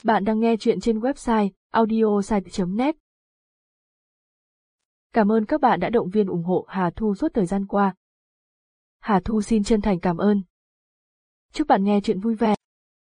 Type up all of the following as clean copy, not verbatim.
Bạn đang nghe chuyện trên website audiosite.net. Cảm ơn các bạn đã động viên ủng hộ Hà Thu suốt thời gian qua. Hà Thu xin chân thành cảm ơn. Chúc bạn nghe chuyện vui vẻ.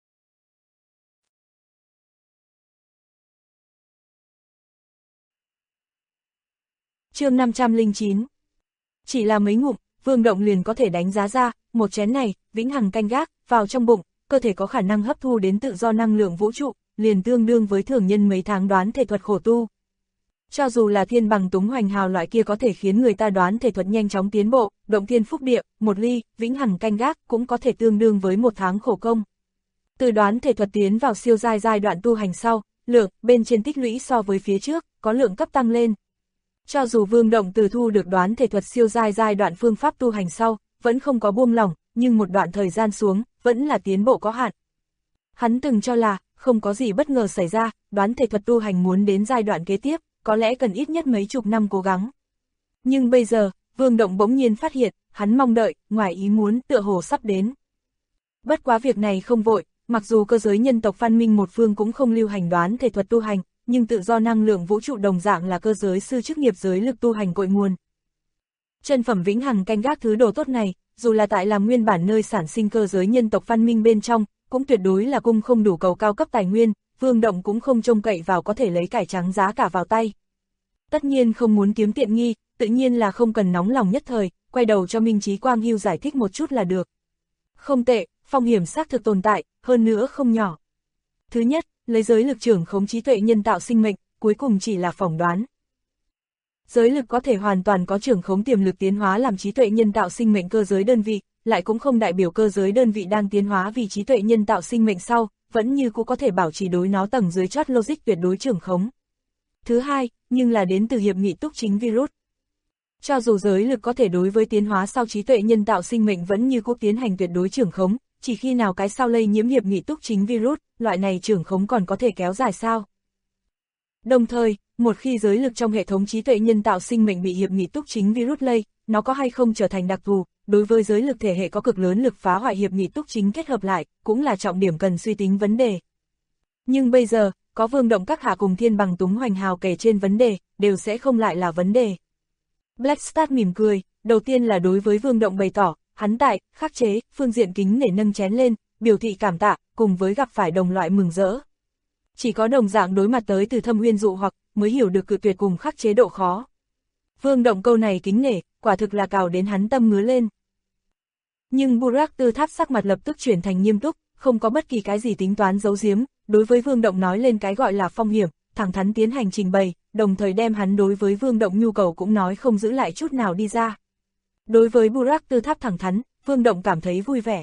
Chương 509. Chỉ là mấy ngụm, Vương Động liền có thể đánh giá ra, một chén này, vĩnh hằng canh gác, vào trong bụng, cơ thể có khả năng hấp thu đến tự do năng lượng vũ trụ, liền tương đương với thường nhân mấy tháng đoán thể thuật khổ tu. Cho dù là thiên bằng túng hoành hào loại kia có thể khiến người ta đoán thể thuật nhanh chóng tiến bộ, động thiên phúc địa, một ly, vĩnh hằng canh gác cũng có thể tương đương với một tháng khổ công. Từ đoán thể thuật tiến vào siêu giai đoạn tu hành sau, lượng bên trên tích lũy so với phía trước, có lượng cấp tăng lên. Cho dù Vương Động từ thu được đoán thể thuật siêu giai đoạn phương pháp tu hành sau, vẫn không có buông lỏng, nhưng một đoạn thời gian xuống, vẫn là tiến bộ có hạn. Hắn từng cho là, không có gì bất ngờ xảy ra, đoán thể thuật tu hành muốn đến giai đoạn kế tiếp, có lẽ cần ít nhất mấy chục năm cố gắng. Nhưng bây giờ, Vương Động bỗng nhiên phát hiện, hắn mong đợi, ngoài ý muốn, tựa hồ sắp đến. Bất quá việc này không vội, mặc dù cơ giới nhân tộc văn minh một phương cũng không lưu hành đoán thể thuật tu hành, nhưng tự do năng lượng vũ trụ đồng dạng là cơ giới sư chức nghiệp giới lực tu hành cội nguồn. Chân phẩm vĩnh hằng canh gác thứ đồ tốt này, dù là tại làm nguyên bản nơi sản sinh cơ giới nhân tộc văn minh bên trong, cũng tuyệt đối là cung không đủ cầu cao cấp tài nguyên, Vương Động cũng không trông cậy vào có thể lấy cải trắng giá cả vào tay. Tất nhiên không muốn kiếm tiện nghi, tự nhiên là không cần nóng lòng nhất thời, quay đầu cho Minh Chí Quang Hưu giải thích một chút là được. Không tệ, phong hiểm xác thực tồn tại, hơn nữa không nhỏ. Thứ nhất, lấy giới lực trưởng khống trí tuệ nhân tạo sinh mệnh, cuối cùng chỉ là phỏng đoán. Giới lực có thể hoàn toàn có trưởng khống tiềm lực tiến hóa làm trí tuệ nhân tạo sinh mệnh cơ giới đơn vị, lại cũng không đại biểu cơ giới đơn vị đang tiến hóa vì trí tuệ nhân tạo sinh mệnh sau, vẫn như cũng có thể bảo trì đối nó tầng dưới chót logic tuyệt đối trưởng khống. Thứ hai, nhưng là đến từ hiệp nghị túc chính virus. Cho dù giới lực có thể đối với tiến hóa sau trí tuệ nhân tạo sinh mệnh vẫn như cũng tiến hành tuyệt đối trưởng khống, chỉ khi nào cái sau lây nhiễm hiệp nghị túc chính virus, loại này trưởng khống còn có thể kéo dài sao? Đồng thời, một khi giới lực trong hệ thống trí tuệ nhân tạo sinh mệnh bị hiệp nghị túc chính virus lây, nó có hay không trở thành đặc thù, đối với giới lực thể hệ có cực lớn lực phá hoại hiệp nghị túc chính kết hợp lại, cũng là trọng điểm cần suy tính vấn đề. Nhưng bây giờ, có Vương Động các hạ cùng thiên bằng túng hoành hào kể trên vấn đề, đều sẽ không lại là vấn đề. Blackstar mỉm cười, đầu tiên là đối với Vương Động bày tỏ, hắn tại, khắc chế, phương diện kính nể nâng chén lên, biểu thị cảm tạ, cùng với gặp phải đồng loại mừng rỡ. Chỉ có đồng dạng đối mặt tới từ thâm uyên dụ hoặc, mới hiểu được cự tuyệt cùng khắc chế độ khó. Vương Động câu này kính nể, quả thực là cào đến hắn tâm ngứa lên. Nhưng Burak Tư Tháp sắc mặt lập tức chuyển thành nghiêm túc, không có bất kỳ cái gì tính toán giấu giếm, đối với Vương Động nói lên cái gọi là phong hiểm, thẳng thắn tiến hành trình bày, đồng thời đem hắn đối với Vương Động nhu cầu cũng nói không giữ lại chút nào đi ra. Đối với Burak Tư Tháp thẳng thắn, Vương Động cảm thấy vui vẻ.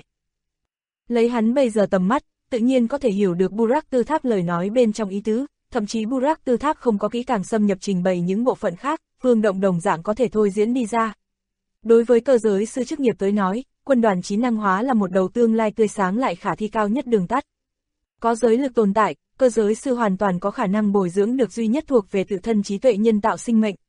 Lấy hắn bây giờ tầm mắt, tự nhiên có thể hiểu được Burak Tư Tháp lời nói bên trong ý tứ, thậm chí Burak Tư Tháp không có kỹ càng xâm nhập trình bày những bộ phận khác, Vương Động đồng dạng có thể thôi diễn đi ra. Đối với cơ giới sư chức nghiệp tới nói, quân đoàn trí năng hóa là một đầu tương lai tươi sáng lại khả thi cao nhất đường tắt. Có giới lực tồn tại, cơ giới sư hoàn toàn có khả năng bồi dưỡng được duy nhất thuộc về tự thân trí tuệ nhân tạo sinh mệnh.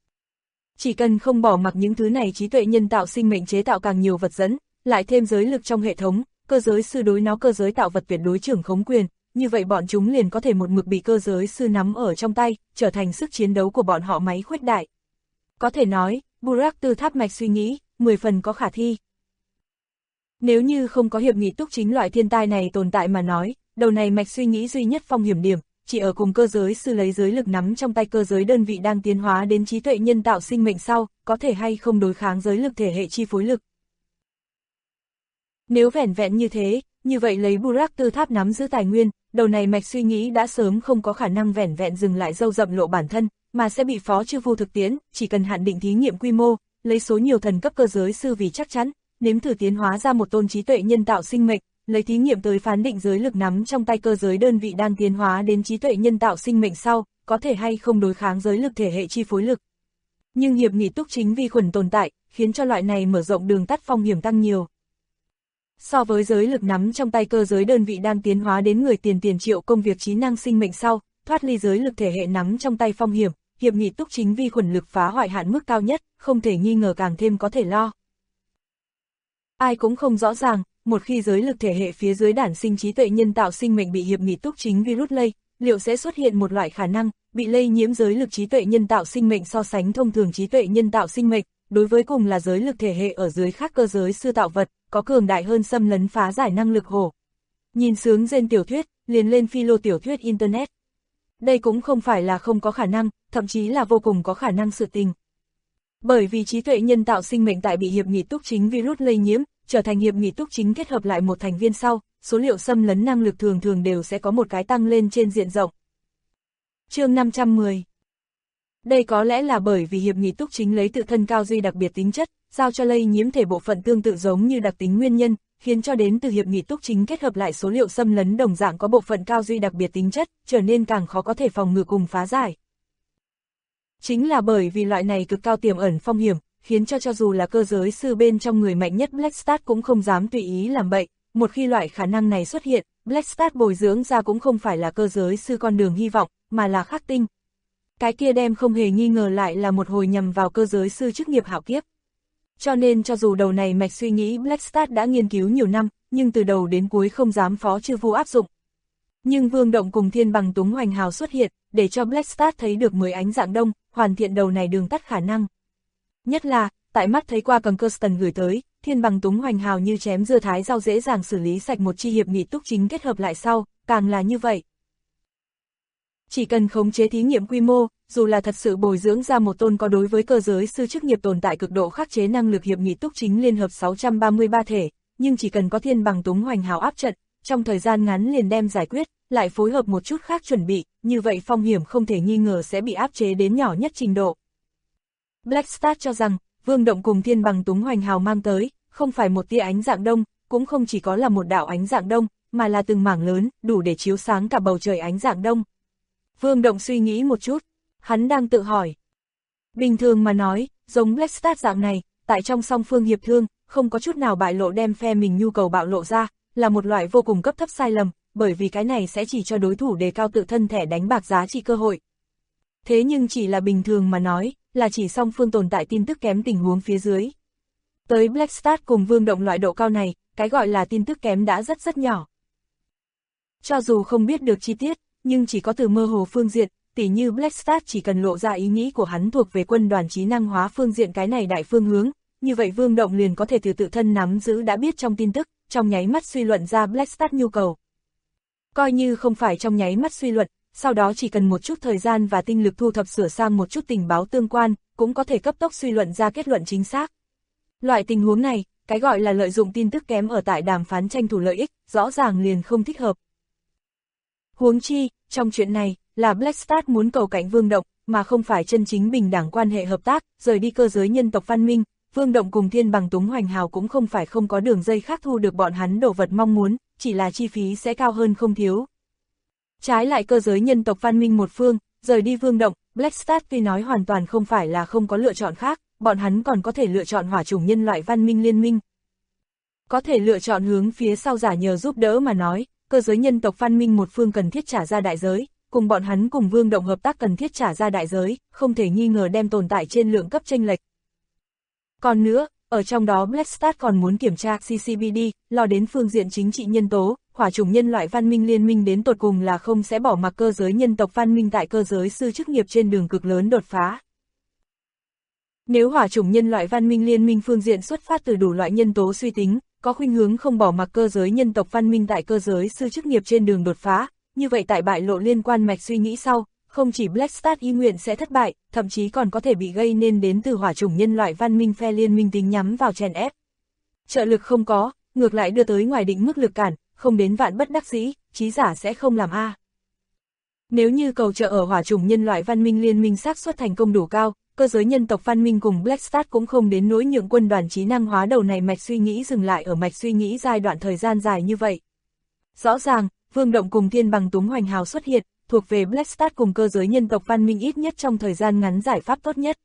Chỉ cần không bỏ mặc những thứ này trí tuệ nhân tạo sinh mệnh chế tạo càng nhiều vật dẫn, lại thêm giới lực trong hệ thống, cơ giới sư đối nó cơ giới tạo vật tuyệt đối trưởng khống quyền, như vậy bọn chúng liền có thể một mực bị cơ giới sư nắm ở trong tay, trở thành sức chiến đấu của bọn họ máy khuếch đại. Có thể nói, Burak Tư Tháp mạch suy nghĩ, 10 phần có khả thi. Nếu như không có hiệp nghị túc chính loại thiên tai này tồn tại mà nói, đầu này mạch suy nghĩ duy nhất phong hiểm điểm, chỉ ở cùng cơ giới sư lấy giới lực nắm trong tay cơ giới đơn vị đang tiến hóa đến trí tuệ nhân tạo sinh mệnh sau, có thể hay không đối kháng giới lực thể hệ chi phối lực. Nếu vẻn vẹn như thế, như vậy lấy Burak Tư Tháp nắm giữ tài nguyên, đầu này mạch suy nghĩ đã sớm không có khả năng vẻn vẹn dừng lại dâu rậm lộ bản thân, mà sẽ bị phó chư vu thực tiễn, chỉ cần hạn định thí nghiệm quy mô, lấy số nhiều thần cấp cơ giới sư vì chắc chắn, nếm thử tiến hóa ra một tôn trí tuệ nhân tạo sinh mệnh, lấy thí nghiệm tới phán định giới lực nắm trong tay cơ giới đơn vị đang tiến hóa đến trí tuệ nhân tạo sinh mệnh sau, có thể hay không đối kháng giới lực thể hệ chi phối lực. Nhưng hiệp nghị túc chính vi khuẩn tồn tại, khiến cho loại này mở rộng đường tắt phong hiểm tăng nhiều. So với giới lực nắm trong tay cơ giới đơn vị đang tiến hóa đến người tiền triệu công việc trí năng sinh mệnh sau, thoát ly giới lực thể hệ nắm trong tay phong hiểm, hiệp nghị túc chính vi khuẩn lực phá hoại hạn mức cao nhất, không thể nghi ngờ càng thêm có thể lo. Ai cũng không rõ ràng, một khi giới lực thể hệ phía dưới đản sinh trí tuệ nhân tạo sinh mệnh bị hiệp nghị túc chính virus lây, liệu sẽ xuất hiện một loại khả năng bị lây nhiễm giới lực trí tuệ nhân tạo sinh mệnh so sánh thông thường trí tuệ nhân tạo sinh mệnh, đối với cùng là giới lực thể hệ ở dưới khác cơ giới sư tạo vật, có cường đại hơn xâm lấn phá giải năng lực hổ. Nhìn sướng trên tiểu thuyết, liền lên philo tiểu thuyết Internet. Đây cũng không phải là không có khả năng, thậm chí là vô cùng có khả năng sự tình. Bởi vì trí tuệ nhân tạo sinh mệnh tại bị hiệp nghị túc chính virus lây nhiễm, trở thành hiệp nghị túc chính kết hợp lại một thành viên sau, số liệu xâm lấn năng lực thường thường đều sẽ có một cái tăng lên trên diện rộng. Chương 510. Đây có lẽ là bởi vì hiệp nghị túc chính lấy tự thân cao duy đặc biệt tính chất, giao cho lây nhiễm thể bộ phận tương tự giống như đặc tính nguyên nhân, khiến cho đến từ hiệp nghị túc chính kết hợp lại số liệu xâm lấn đồng dạng có bộ phận cao duy đặc biệt tính chất, trở nên càng khó có thể phòng ngừa cùng phá giải. Chính là bởi vì loại này cực cao tiềm ẩn phong hiểm, khiến cho dù là cơ giới sư bên trong người mạnh nhất Blackstat cũng không dám tùy ý làm bậy, một khi loại khả năng này xuất hiện, Blackstat bồi dưỡng ra cũng không phải là cơ giới sư con đường hy vọng, mà là khắc tinh. Cái kia đem không hề nghi ngờ lại là một hồi nhằm vào cơ giới sư chức nghiệp hạo kiếp. Cho nên cho dù đầu này mạch suy nghĩ Blackstat đã nghiên cứu nhiều năm, nhưng từ đầu đến cuối không dám phó chư vu áp dụng. Nhưng Vương Động cùng Thiên Bằng Túng Hoành Hào xuất hiện, để cho Blackstat thấy được 10 ánh dạng đông, hoàn thiện đầu này đường tắt khả năng. Nhất là, tại mắt thấy qua cầm Kirsten gửi tới, Thiên Bằng Túng Hoành Hào như chém dưa thái rau dễ dàng xử lý sạch một chi hiệp nghị túc chính kết hợp lại sau, càng là như vậy. Chỉ cần khống chế thí nghiệm quy mô, dù là thật sự bồi dưỡng ra một tôn có đối với cơ giới sư chức nghiệp tồn tại cực độ khắc chế năng lực hiệp nghị túc chính liên hợp 633 thể, nhưng chỉ cần có Thiên Bằng Túng Hoành Hào áp trận, trong thời gian ngắn liền đem giải quyết, lại phối hợp một chút khác chuẩn bị, như vậy phong hiểm không thể nghi ngờ sẽ bị áp chế đến nhỏ nhất trình độ. Blackstat cho rằng, Vương Động cùng Thiên Bằng Túng Hoành Hào mang tới, không phải một tia ánh dạng đông, cũng không chỉ có là một đạo ánh dạng đông, mà là từng mảng lớn, đủ để chiếu sáng cả bầu trời ánh dạng đông. Vương Động suy nghĩ một chút, hắn đang tự hỏi. Bình thường mà nói, giống Blackstat dạng này, tại trong song phương hiệp thương, không có chút nào bại lộ đem phe mình nhu cầu bạo lộ ra, là một loại vô cùng cấp thấp sai lầm, bởi vì cái này sẽ chỉ cho đối thủ đề cao tự thân thẻ đánh bạc giá trị cơ hội. Thế nhưng chỉ là bình thường mà nói, là chỉ song phương tồn tại tin tức kém tình huống phía dưới. Tới Blackstat cùng Vương Động loại độ cao này, cái gọi là tin tức kém đã rất nhỏ. Cho dù không biết được chi tiết, nhưng chỉ có từ mơ hồ phương diện, tỉ như Blackstat chỉ cần lộ ra ý nghĩ của hắn thuộc về quân đoàn trí năng hóa phương diện cái này đại phương hướng, như vậy Vương Động liền có thể từ tự thân nắm giữ đã biết trong tin tức, trong nháy mắt suy luận ra Blackstat nhu cầu. Coi như không phải trong nháy mắt suy luận, sau đó chỉ cần một chút thời gian và tinh lực thu thập sửa sang một chút tình báo tương quan, cũng có thể cấp tốc suy luận ra kết luận chính xác. Loại tình huống này, cái gọi là lợi dụng tin tức kém ở tại đàm phán tranh thủ lợi ích, rõ ràng liền không thích hợp. Huống chi, trong chuyện này, là Blackstat muốn cầu cạnh Vương Động, mà không phải chân chính bình đẳng quan hệ hợp tác, rời đi cơ giới nhân tộc văn minh. Vương Động cùng Thiên Bằng Túng Hoành Hào cũng không phải không có đường dây khác thu được bọn hắn đồ vật mong muốn, chỉ là chi phí sẽ cao hơn không thiếu. Trái lại cơ giới nhân tộc văn minh một phương, rời đi Vương Động, Blackstat tuy nói hoàn toàn không phải là không có lựa chọn khác, bọn hắn còn có thể lựa chọn hỏa chủng nhân loại văn minh liên minh. Có thể lựa chọn hướng phía sau giả nhờ giúp đỡ mà nói, cơ giới nhân tộc văn minh một phương cần thiết trả ra đại giới, cùng bọn hắn cùng Vương Động hợp tác cần thiết trả ra đại giới, không thể nghi ngờ đem tồn tại trên lượng cấp chênh lệch. Còn nữa, ở trong đó Blackstat còn muốn kiểm tra CCBD, lo đến phương diện chính trị nhân tố, hỏa chủng nhân loại văn minh liên minh đến tột cùng là không sẽ bỏ mặc cơ giới nhân tộc văn minh tại cơ giới sư chức nghiệp trên đường cực lớn đột phá. Nếu hỏa chủng nhân loại văn minh liên minh phương diện xuất phát từ đủ loại nhân tố suy tính, có khuynh hướng không bỏ mặc cơ giới nhân tộc văn minh tại cơ giới sư chức nghiệp trên đường đột phá, như vậy tại bại lộ liên quan mạch suy nghĩ sau, không chỉ Blackstat ý nguyện sẽ thất bại, thậm chí còn có thể bị gây nên đến từ hỏa chủng nhân loại văn minh phe liên minh tính nhắm vào chèn ép. Trợ lực không có, ngược lại đưa tới ngoài định mức lực cản, không đến vạn bất đắc dĩ, trí giả sẽ không làm a. Nếu như cầu trợ ở hỏa chủng nhân loại văn minh liên minh xác suất thành công đủ cao, cơ giới nhân tộc văn minh cùng Blackstat cũng không đến nỗi nhượng quân đoàn trí năng hóa đầu này mạch suy nghĩ dừng lại ở mạch suy nghĩ giai đoạn thời gian dài như vậy. Rõ ràng, Vương Động cùng Thiên Bằng Túng Hoành Hào xuất hiện, thuộc về Blackstat cùng cơ giới nhân tộc văn minh ít nhất trong thời gian ngắn giải pháp tốt nhất.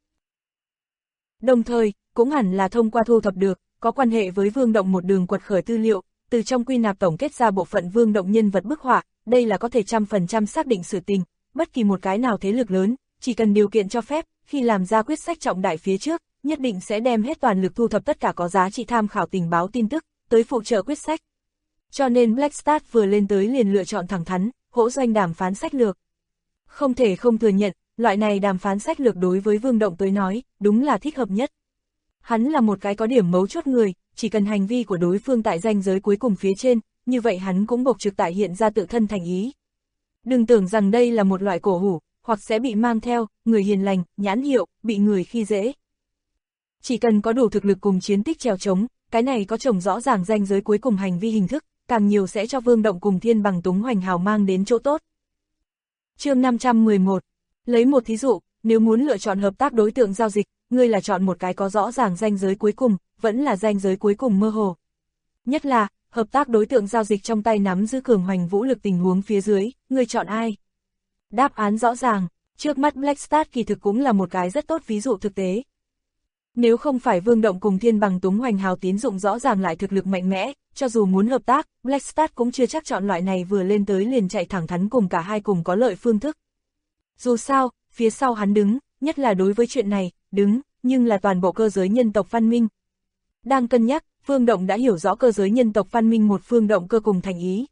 Đồng thời, cũng hẳn là thông qua thu thập được, có quan hệ với Vương Động một đường quật khởi tư liệu, từ trong quy nạp tổng kết ra bộ phận Vương Động nhân vật bức họa, đây là có thể 100% xác định sự tình, bất kỳ một cái nào thế lực lớn, chỉ cần điều kiện cho phép, khi làm ra quyết sách trọng đại phía trước, nhất định sẽ đem hết toàn lực thu thập tất cả có giá trị tham khảo tình báo tin tức, tới phụ trợ quyết sách. Cho nên Black Start vừa lên tới liền lựa chọn thẳng thắn, hỗ doanh đàm phán sách lược. Không thể không thừa nhận, loại này đàm phán sách lược đối với Vương Động tới nói, đúng là thích hợp nhất. Hắn là một cái có điểm mấu chốt người, chỉ cần hành vi của đối phương tại ranh giới cuối cùng phía trên, như vậy hắn cũng bộc trực tại hiện ra tự thân thành ý. Đừng tưởng rằng đây là một loại cổ hủ, hoặc sẽ bị mang theo, người hiền lành, nhãn hiệu, bị người khi dễ. Chỉ cần có đủ thực lực cùng chiến tích trèo trống, cái này có chồng rõ ràng ranh giới cuối cùng hành vi hình thức, càng nhiều sẽ cho Vương Động cùng Thiên Bằng Túng Hoành Hào mang đến chỗ tốt. Chương 511. Lấy một thí dụ, nếu muốn lựa chọn hợp tác đối tượng giao dịch, ngươi là chọn một cái có rõ ràng ranh giới cuối cùng, vẫn là ranh giới cuối cùng mơ hồ. Nhất là, hợp tác đối tượng giao dịch trong tay nắm giữ cường hoành vũ lực tình huống phía dưới, ngươi chọn ai? Đáp án rõ ràng, trước mắt Black Start kỳ thực cũng là một cái rất tốt ví dụ thực tế. Nếu không phải Vương Động cùng Thiên Bằng Túng Hoành Hào tín dụng rõ ràng lại thực lực mạnh mẽ, cho dù muốn hợp tác, Black Start cũng chưa chắc chọn loại này vừa lên tới liền chạy thẳng thắn cùng cả hai cùng có lợi phương thức. Dù sao, phía sau hắn đứng, nhất là đối với chuyện này, đứng, nhưng là toàn bộ cơ giới nhân tộc văn minh. Đang cân nhắc, Vương Động đã hiểu rõ cơ giới nhân tộc văn minh một phương động cơ cùng thành ý.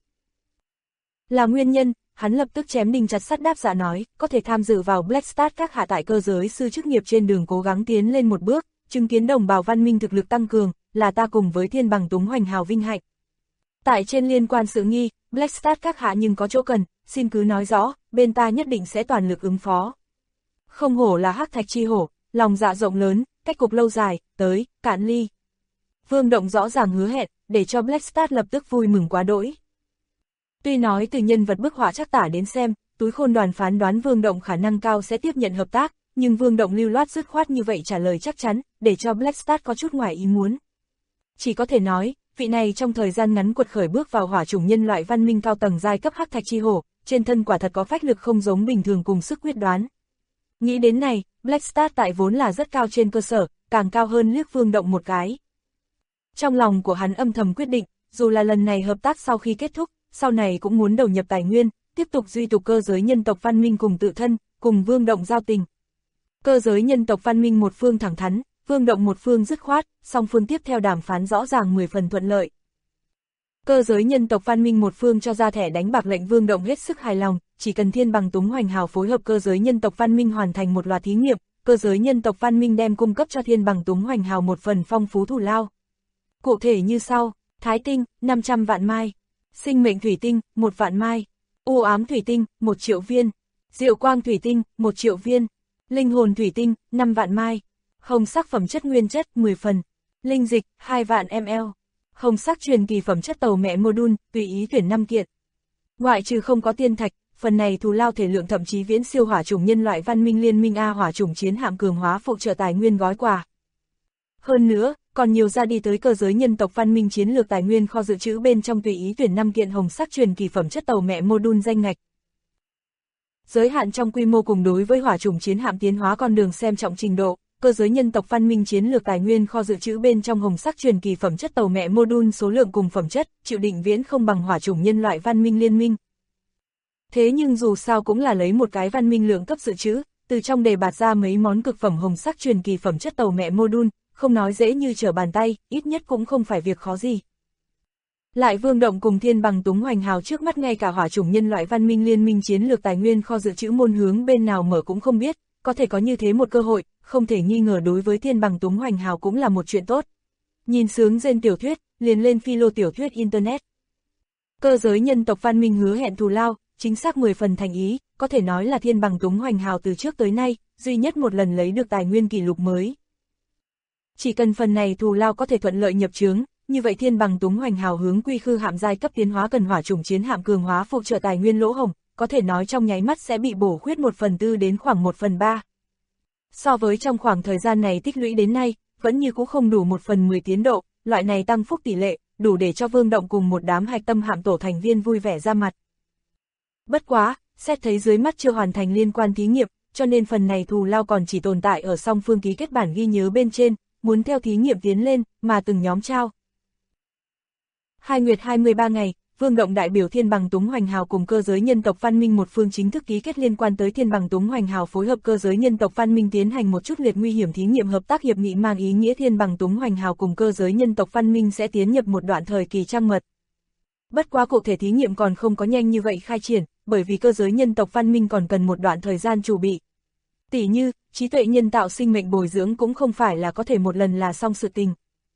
Là nguyên nhân, hắn lập tức chém đinh chặt sắt đáp dạ nói, có thể tham dự vào Black Start các hạ tại cơ giới sư chức nghiệp trên đường cố gắng tiến lên một bước, chứng kiến đồng bào văn minh thực lực tăng cường, là ta cùng với Thiên Bằng Túng Hoành Hào vinh hạnh. Tại trên liên quan sự nghi, Black Start các hạ nhưng có chỗ cần, xin cứ nói rõ, bên ta nhất định sẽ toàn lực ứng phó. Không hổ là hắc thạch chi hổ, lòng dạ rộng lớn, cách cục lâu dài, tới, cạn ly. Vương Động rõ ràng hứa hẹn, để cho Black Start lập tức vui mừng quá đỗi. Tuy nói từ nhân vật bức họa trắc tả đến xem, túi khôn đoàn phán đoán Vương Động khả năng cao sẽ tiếp nhận hợp tác, nhưng Vương Động lưu loát dứt khoát như vậy trả lời chắc chắn, để cho Black Start có chút ngoài ý muốn. Chỉ có thể nói, vị này trong thời gian ngắn quật khởi bước vào hỏa chủng nhân loại văn minh cao tầng giai cấp hắc thạch chi hổ, trên thân quả thật có phách lực không giống bình thường cùng sức quyết đoán. Nghĩ đến này, Black Start tại vốn là rất cao trên cơ sở, càng cao hơn liếc Vương Động một cái. Trong lòng của hắn âm thầm quyết định, dù là lần này hợp tác sau khi kết thúc, sau này cũng muốn đầu nhập tài nguyên, tiếp tục duy tục cơ giới nhân tộc văn minh cùng tự thân, cùng Vương Động giao tình. Cơ giới nhân tộc văn minh một phương thẳng thắn, Vương Động một phương dứt khoát, song phương tiếp theo đàm phán rõ ràng 10 phần thuận lợi. Cơ giới nhân tộc văn minh một phương cho ra thẻ đánh bạc lệnh Vương Động hết sức hài lòng, chỉ cần Thiên Bằng Túng Hoành Hào phối hợp cơ giới nhân tộc văn minh hoàn thành một loạt thí nghiệm, cơ giới nhân tộc văn minh đem cung cấp cho Thiên Bằng Túng Hoành Hào một phần phong phú thù lao. Cụ thể như sau, Thái tinh, 500 vạn mai, sinh mệnh thủy tinh, 1 vạn mai, u ám thủy tinh, 1 triệu viên, diệu quang thủy tinh, 1 triệu viên, linh hồn thủy tinh, 5 vạn mai, hồng sắc phẩm chất nguyên chất, 10 phần, linh dịch, 2 vạn ml, hồng sắc truyền kỳ phẩm chất tàu mẹ module, tùy ý tuyển 5 kiện. Ngoại trừ không có tiên thạch, phần này thù lao thể lượng thậm chí viễn siêu hỏa chủng nhân loại văn minh liên minh A hỏa chủng chiến hạm cường hóa phụ trợ tài nguyên gói quà. Hơn nữa, còn nhiều ra đi tới cơ giới nhân tộc văn minh chiến lược tài nguyên kho dự trữ bên trong tùy ý tuyển 5 kiện hồng sắc truyền kỳ phẩm chất tàu mẹ module danh ngạch. Giới hạn trong quy mô cùng đối với hỏa chủng chiến hạm tiến hóa con đường xem trọng trình độ, cơ giới nhân tộc văn minh chiến lược tài nguyên kho dự trữ bên trong hồng sắc truyền kỳ phẩm chất tàu mẹ module số lượng cùng phẩm chất, chịu định viễn không bằng hỏa chủng nhân loại văn minh liên minh. Thế nhưng dù sao cũng là lấy một cái văn minh lượng cấp dự trữ, từ trong đề bạt ra mấy món cực phẩm hồng sắc truyền kỳ phẩm chất tàu mẹ module, không nói dễ như trở bàn tay, ít nhất cũng không phải việc khó gì. Lại Vương Động cùng Thiên Bằng Túng Hoành Hào trước mắt ngay cả hỏa chủng nhân loại văn minh liên minh chiến lược tài nguyên kho dự trữ môn hướng bên nào mở cũng không biết, có thể có như thế một cơ hội, không thể nghi ngờ đối với Thiên Bằng Túng Hoành Hào cũng là một chuyện tốt. Nhìn sướng rên tiểu thuyết, liền lên philo tiểu thuyết internet. Cơ giới nhân tộc văn minh hứa hẹn thù lao, chính xác 10 phần thành ý, có thể nói là Thiên Bằng Túng Hoành Hào từ trước tới nay, duy nhất một lần lấy được tài nguyên kỷ lục mới. Chỉ cần phần này thù lao có thể thuận lợi nhập chướng, như vậy Thiên Bằng Túng Hoành Hào hướng quy khư hạm giai cấp tiến hóa cần hỏa chủng chiến hạm cường hóa phụ trợ tài nguyên lỗ hổng, có thể nói trong nháy mắt sẽ bị bổ khuyết 1/4 đến khoảng 1/3. So với trong khoảng thời gian này tích lũy đến nay, vẫn như cũ không đủ 1/10 tiến độ, loại này tăng phúc tỷ lệ, đủ để cho Vương Động cùng một đám hạch tâm hạm tổ thành viên vui vẻ ra mặt. Bất quá, xét thấy dưới mắt chưa hoàn thành liên quan thí nghiệm, cho nên phần này thù lao còn chỉ tồn tại ở song phương ký kết bản ghi nhớ bên trên, muốn theo thí nghiệm tiến lên, mà từng nhóm trao. 2 nguyệt 23 ngày, Vương Động đại biểu Thiên Bằng Túng Hoành Hào cùng cơ giới nhân tộc Văn Minh một phương chính thức ký kết liên quan tới Thiên Bằng Túng Hoành Hào phối hợp cơ giới nhân tộc Văn Minh tiến hành một chút liệt nguy hiểm thí nghiệm hợp tác hiệp nghị, mang ý nghĩa Thiên Bằng Túng Hoành Hào cùng cơ giới nhân tộc Văn Minh sẽ tiến nhập một đoạn thời kỳ trăng mật. Bất quá cụ thể thí nghiệm còn không có nhanh như vậy khai triển, bởi vì cơ giới nhân tộc Văn Minh còn cần một đoạn thời gian chuẩn bị. Tỉ như, trí tuệ nhân tạo sinh mệnh bồi dưỡng cũng không phải là có thể một lần là xong sự tình.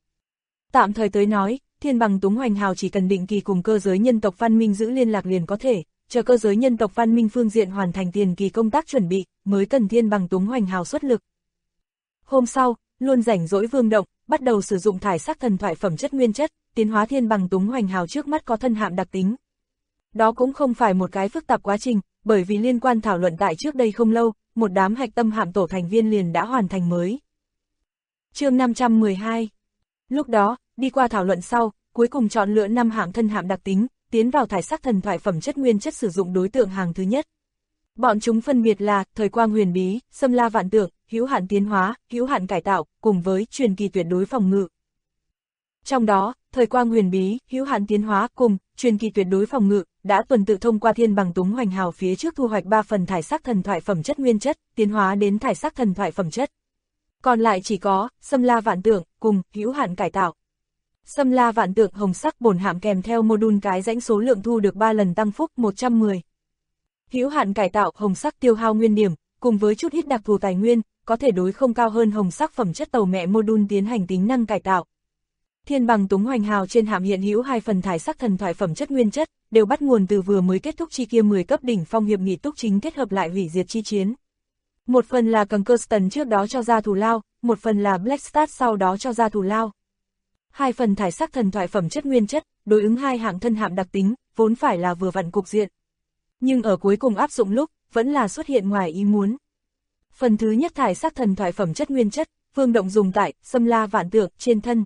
Tạm thời tới nói, Thiên Bằng Túng Hoành Hào chỉ cần định kỳ cùng cơ giới nhân tộc Văn Minh giữ liên lạc liền có thể, chờ cơ giới nhân tộc Văn Minh phương diện hoàn thành tiền kỳ công tác chuẩn bị, mới cần Thiên Bằng Túng Hoành Hào xuất lực. Hôm sau, luôn rảnh rỗi Vương Động, bắt đầu sử dụng thải sắc thần thoại phẩm chất nguyên chất, tiến hóa Thiên Bằng Túng Hoành Hào trước mắt có thân hạm đặc tính. Đó cũng không phải một cái phức tạp quá trình, bởi vì liên quan thảo luận tại trước đây không lâu, một đám hạch tâm hạm tổ thành viên liền đã hoàn thành mới. Chương 512. Lúc đó, đi qua thảo luận sau, cuối cùng chọn lựa 5 hạng thân hạm đặc tính, tiến vào thải sắc thần thoại phẩm chất nguyên chất sử dụng đối tượng hàng thứ nhất. Bọn chúng phân biệt là thời quang huyền bí, xâm la vạn tượng, hữu hạn tiến hóa, hữu hạn cải tạo, cùng với truyền kỳ tuyệt đối phòng ngự. Trong đó, thời quang huyền bí, hữu hạn tiến hóa cùng truyền kỳ tuyệt đối phòng ngự đã tuần tự thông qua Thiên Bằng Túng Hoành Hào phía trước thu hoạch 3 phần thải sắc thần thoại phẩm chất nguyên chất, tiến hóa đến thải sắc thần thoại phẩm chất. Còn lại chỉ có xâm la vạn tượng cùng hữu hạn cải tạo. Xâm la vạn tượng hồng sắc bổn hạm kèm theo module cái rãnh số lượng thu được 3 lần tăng phúc 110. Hữu hạn cải tạo hồng sắc tiêu hao nguyên điểm, cùng với chút ít đặc thù tài nguyên, có thể đối không cao hơn hồng sắc phẩm chất tàu mẹ module tiến hành tính năng cải tạo. Thiên Bằng Túng Hoành Hào trên hạm hiện hữu 2 phần thải sắc thần thoại phẩm chất nguyên chất, đều bắt nguồn từ vừa mới kết thúc chi kia 10 cấp đỉnh phong hiệp nghị túc chính kết hợp lại hủy diệt chi chiến. Một phần là Conquestion trước đó cho ra thù lao, một phần là Blackstart sau đó cho ra thù lao. 2 phần thải sắc thần thoại phẩm chất nguyên chất, đối ứng 2 hạng thân hạm đặc tính, vốn phải là vừa vặn cục diện. Nhưng ở cuối cùng áp dụng lúc, vẫn là xuất hiện ngoài ý muốn. Phần thứ nhất thải sắc thần thoại phẩm chất nguyên chất, Vương Động dùng tại xâm la vạn tượng trên thân.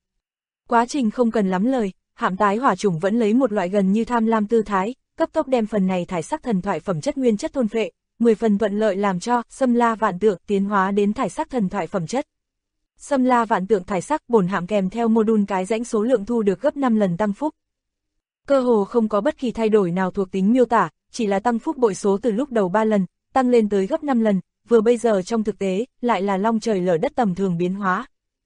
Quá trình không cần lắm lời, hạm tái hỏa chủng vẫn lấy một loại gần như tham lam tư thái, cấp tốc đem phần này thải sắc thần thoại phẩm chất nguyên chất thôn phệ, 10 phần thuận lợi làm cho xâm la vạn tượng tiến hóa đến thải sắc thần thoại phẩm chất. Xâm la vạn tượng thải sắc bổn hạm kèm theo module cái rãnh số lượng thu được gấp 5 lần tăng phúc. Cơ hồ không có bất kỳ thay đổi nào thuộc tính miêu tả, chỉ là tăng phúc bội số từ lúc đầu 3 lần, tăng lên tới gấp 5 lần, vừa bây giờ trong thực tế, lại là long trời lở đất tầm thường biến hóa.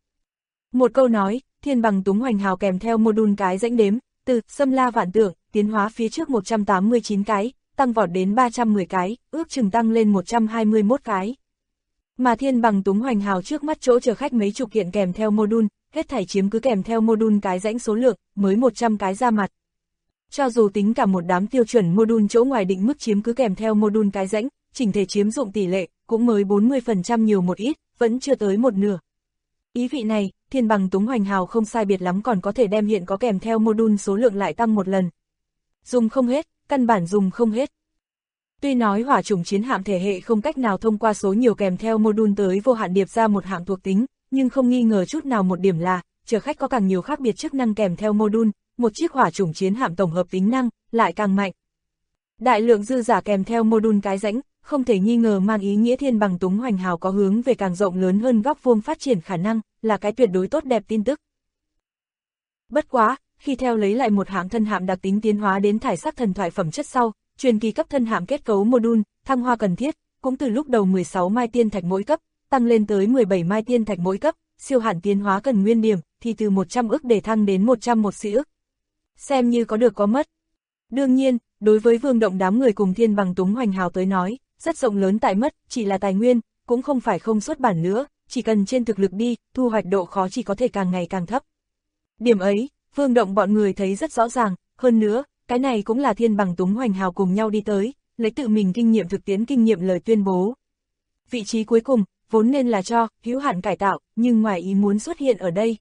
Một câu nói, Thiên Bằng Túng Hoành Hào kèm theo module cái rãnh đếm, từ xâm la vạn tượng, tiến hóa phía trước 189 cái, tăng vọt đến 310 cái, ước chừng tăng lên 121 cái. Mà Thiên Bằng Túng Hoành Hào trước mắt chỗ chờ khách mấy chục kiện kèm theo module, hết thảy chiếm cứ kèm theo module cái rãnh số lượng, mới 100 cái ra mặt. Cho dù tính cả một đám tiêu chuẩn module chỗ ngoài định mức chiếm cứ kèm theo module cái rãnh, chỉnh thể chiếm dụng tỷ lệ, cũng mới 40% nhiều một ít, vẫn chưa tới một nửa. Ý vị này, Thiên Bằng Túng Hoành Hào không sai biệt lắm còn có thể đem hiện có kèm theo module số lượng lại tăng một lần. Dùng không hết, căn bản dùng không hết. Tuy nói hỏa chủng chiến hạm thể hệ không cách nào thông qua số nhiều kèm theo module tới vô hạn điệp ra một hạng thuộc tính, nhưng không nghi ngờ chút nào một điểm là, chở khách có càng nhiều khác biệt chức năng kèm theo module, một chiếc hỏa chủng chiến hạm tổng hợp tính năng lại càng mạnh. Đại lượng dư giả kèm theo module cái rãnh, không thể nghi ngờ mang ý nghĩa Thiên Bằng Túng Hoành Hào có hướng về càng rộng lớn hơn góc vuông phát triển khả năng, là cái tuyệt đối tốt đẹp tin tức. Bất quá, khi theo lấy lại một hạng thân hạm đặc tính tiến hóa đến thải sắc thần thoại phẩm chất sau, truyền kỳ cấp thân hạm kết cấu module, thăng hoa cần thiết, cũng từ lúc đầu 16 mai tiên thạch mỗi cấp, tăng lên tới 17 mai tiên thạch mỗi cấp, siêu hạn tiến hóa cần nguyên điểm, thì từ 100 ức để thăng đến 101 sĩ ức. Xem như có được có mất. Đương nhiên, đối với Vương Động đám người cùng Thiên Bằng Túng Hoành Hào tới nói, rất rộng lớn tại mất, chỉ là tài nguyên, cũng không phải không xuất bản nữa, chỉ cần trên thực lực đi, thu hoạch độ khó chỉ có thể càng ngày càng thấp. Điểm ấy, Vương Động bọn người thấy rất rõ ràng, hơn nữa, cái này cũng là Thiên Bằng Túng Hoành Hào cùng nhau đi tới, lấy tự mình kinh nghiệm thực tiễn kinh nghiệm lời tuyên bố. Vị trí cuối cùng, vốn nên là cho hữu hạn cải tạo, nhưng ngoài ý muốn xuất hiện ở đây.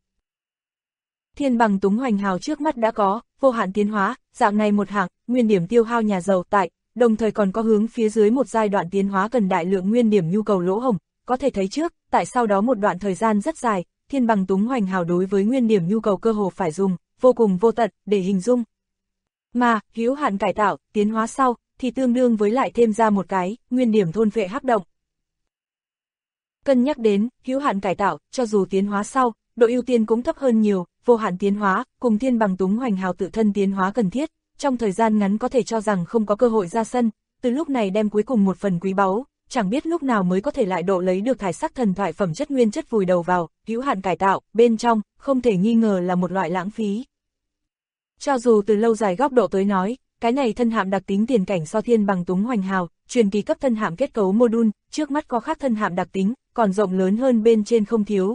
Thiên Bằng Túng Hoành Hào trước mắt đã có vô hạn tiến hóa, dạng này một hạng, nguyên điểm tiêu hao nhà giàu tại, đồng thời còn có hướng phía dưới một giai đoạn tiến hóa cần đại lượng nguyên điểm nhu cầu lỗ hổng, có thể thấy trước, tại sau đó một đoạn thời gian rất dài, Thiên Bằng Túng Hoành Hào đối với nguyên điểm nhu cầu cơ hồ phải dùng vô cùng vô tận để hình dung. Mà hữu hạn cải tạo, tiến hóa sau thì tương đương với lại thêm ra một cái nguyên điểm thôn phệ hắc động. Cân nhắc đến hữu hạn cải tạo, cho dù tiến hóa sau độ ưu tiên cũng thấp hơn nhiều, vô hạn tiến hóa, cùng thiên bằng túng hoành hào tự thân tiến hóa cần thiết, trong thời gian ngắn có thể cho rằng không có cơ hội ra sân, từ lúc này đem cuối cùng một phần quý báu, chẳng biết lúc nào mới có thể lại độ lấy được thải sắc thần thoại phẩm chất nguyên chất vùi đầu vào, hữu hạn cải tạo, bên trong, không thể nghi ngờ là một loại lãng phí. Cho dù từ lâu dài góc độ tới nói, cái này thân hạm đặc tính tiền cảnh so thiên bằng túng hoành hào, truyền kỳ cấp thân hạm kết cấu module, trước mắt có khác thân hạm đặc tính, còn rộng lớn hơn bên trên không thiếu.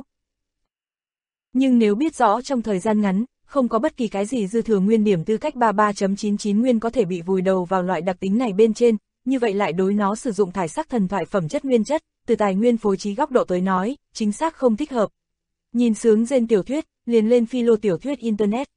Nhưng nếu biết rõ trong thời gian ngắn, không có bất kỳ cái gì dư thừa nguyên điểm tư cách 33.99 nguyên có thể bị vùi đầu vào loại đặc tính này bên trên, như vậy lại đối nó sử dụng thải sắc thần thoại phẩm chất nguyên chất, từ tài nguyên phối trí góc độ tới nói, chính xác không thích hợp. Nhìn sướng gen tiểu thuyết, liền lên philo tiểu thuyết Internet.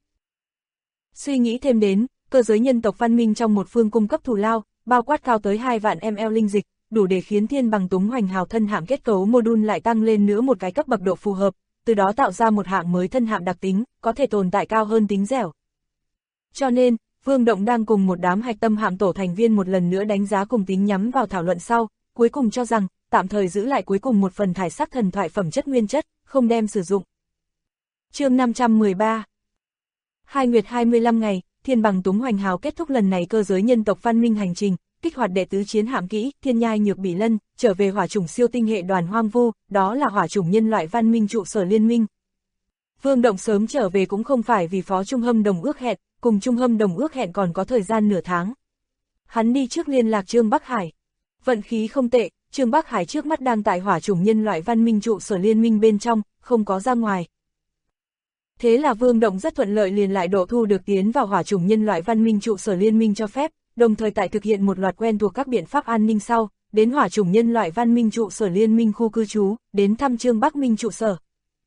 Suy nghĩ thêm đến, cơ giới nhân tộc văn minh trong một phương cung cấp thù lao, bao quát cao tới 2 vạn ml linh dịch, đủ để khiến thiên bằng túng hoành hào thân hạm kết cấu module lại tăng lên nữa một cái cấp bậc độ phù hợp, từ đó tạo ra một hạng mới thân hạm đặc tính, có thể tồn tại cao hơn tính dẻo. Cho nên, Vương Động đang cùng một đám hạch tâm hạm tổ thành viên một lần nữa đánh giá cùng tính nhắm vào thảo luận sau, cuối cùng cho rằng, tạm thời giữ lại cuối cùng một phần thải sắc thần thoại phẩm chất nguyên chất, không đem sử dụng. Chương 513. 2 nguyệt 25 ngày, thiên bằng túng hoành hào kết thúc lần này cơ giới nhân tộc văn minh hành trình, kích hoạt đệ tứ chiến hạm kỹ, thiên nhai nhược bỉ lân, trở về hỏa chủng siêu tinh hệ đoàn hoang vu, đó là hỏa chủng nhân loại văn minh trụ sở liên minh. Vương Động sớm trở về cũng không phải vì Phó Trung Hâm Đồng ước hẹn, cùng Trung Hâm Đồng ước hẹn còn có thời gian nửa tháng. Hắn đi trước liên lạc Trương Bắc Hải. Vận khí không tệ, Trương Bắc Hải trước mắt đang tại hỏa chủng nhân loại văn minh trụ sở liên minh bên trong, không có ra ngoài. Thế là Vương Động rất thuận lợi liền lại độ thu được tiến vào hỏa chủng nhân loại văn minh trụ sở liên minh cho phép, đồng thời tại thực hiện một loạt quen thuộc các biện pháp an ninh sau, đến hỏa chủng nhân loại văn minh trụ sở liên minh khu cư trú, đến thăm Trương Bắc Minh trụ sở.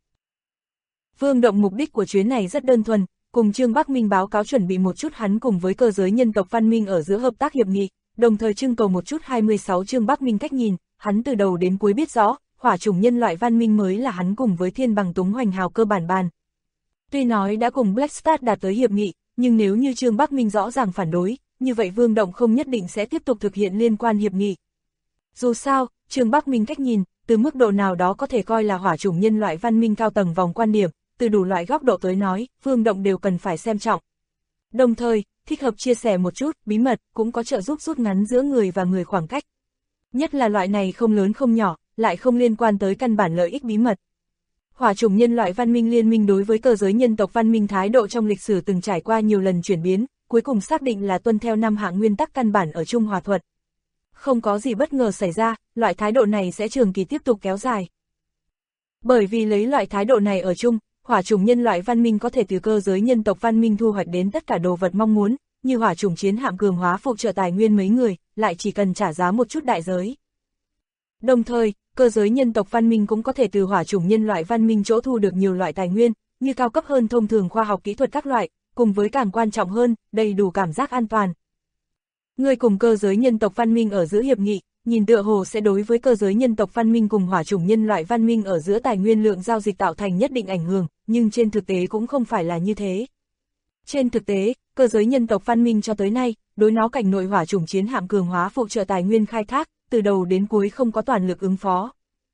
Vương Động mục đích của chuyến này rất đơn thuần, cùng Trương Bắc Minh báo cáo chuẩn bị một chút hắn cùng với cơ giới nhân tộc văn minh ở giữa hợp tác hiệp nghị, đồng thời trưng cầu một chút 26 Trương Bắc Minh cách nhìn, hắn từ đầu đến cuối biết rõ, hỏa chủng nhân loại văn minh mới là hắn cùng với thiên bằng túng hoành hào cơ bản bàn. Tuy nói đã cùng Black Star đạt tới hiệp nghị, nhưng nếu như Trương Bắc Minh rõ ràng phản đối, như vậy Vương Động không nhất định sẽ tiếp tục thực hiện liên quan hiệp nghị. Dù sao, Trương Bắc Minh cách nhìn, từ mức độ nào đó có thể coi là hỏa chủng nhân loại văn minh cao tầng vòng quan điểm, từ đủ loại góc độ tới nói, Vương Động đều cần phải xem trọng. Đồng thời, thích hợp chia sẻ một chút, bí mật, cũng có trợ giúp rút ngắn giữa người và người khoảng cách. Nhất là loại này không lớn không nhỏ, lại không liên quan tới căn bản lợi ích bí mật. Hỏa chủng nhân loại văn minh liên minh đối với cơ giới nhân tộc văn minh thái độ trong lịch sử từng trải qua nhiều lần chuyển biến, cuối cùng xác định là tuân theo 5 hạng nguyên tắc căn bản ở Trung Hòa Thuật. Không có gì bất ngờ xảy ra, loại thái độ này sẽ trường kỳ tiếp tục kéo dài. Bởi vì lấy loại thái độ này ở chung, hỏa chủng nhân loại văn minh có thể từ cơ giới nhân tộc văn minh thu hoạch đến tất cả đồ vật mong muốn, như hỏa chủng chiến hạm cường hóa phụ trợ tài nguyên mấy người, lại chỉ cần trả giá một chút đại giới. Đồng thời, cơ giới nhân tộc văn minh cũng có thể từ hỏa chủng nhân loại văn minh chỗ thu được nhiều loại tài nguyên, như cao cấp hơn thông thường khoa học kỹ thuật các loại, cùng với càng quan trọng hơn, đầy đủ cảm giác an toàn. Người cùng cơ giới nhân tộc văn minh ở giữa hiệp nghị, nhìn tựa hồ sẽ đối với cơ giới nhân tộc văn minh cùng hỏa chủng nhân loại văn minh ở giữa tài nguyên lượng giao dịch tạo thành nhất định ảnh hưởng, nhưng trên thực tế cũng không phải là như thế. Trên thực tế, cơ giới nhân tộc văn minh cho tới nay, đối nó cảnh nội hỏa chủng chiến hạm cường hóa phụ trợ tài nguyên khai thác, từ đầu đến cuối không có toàn lực ứng phó.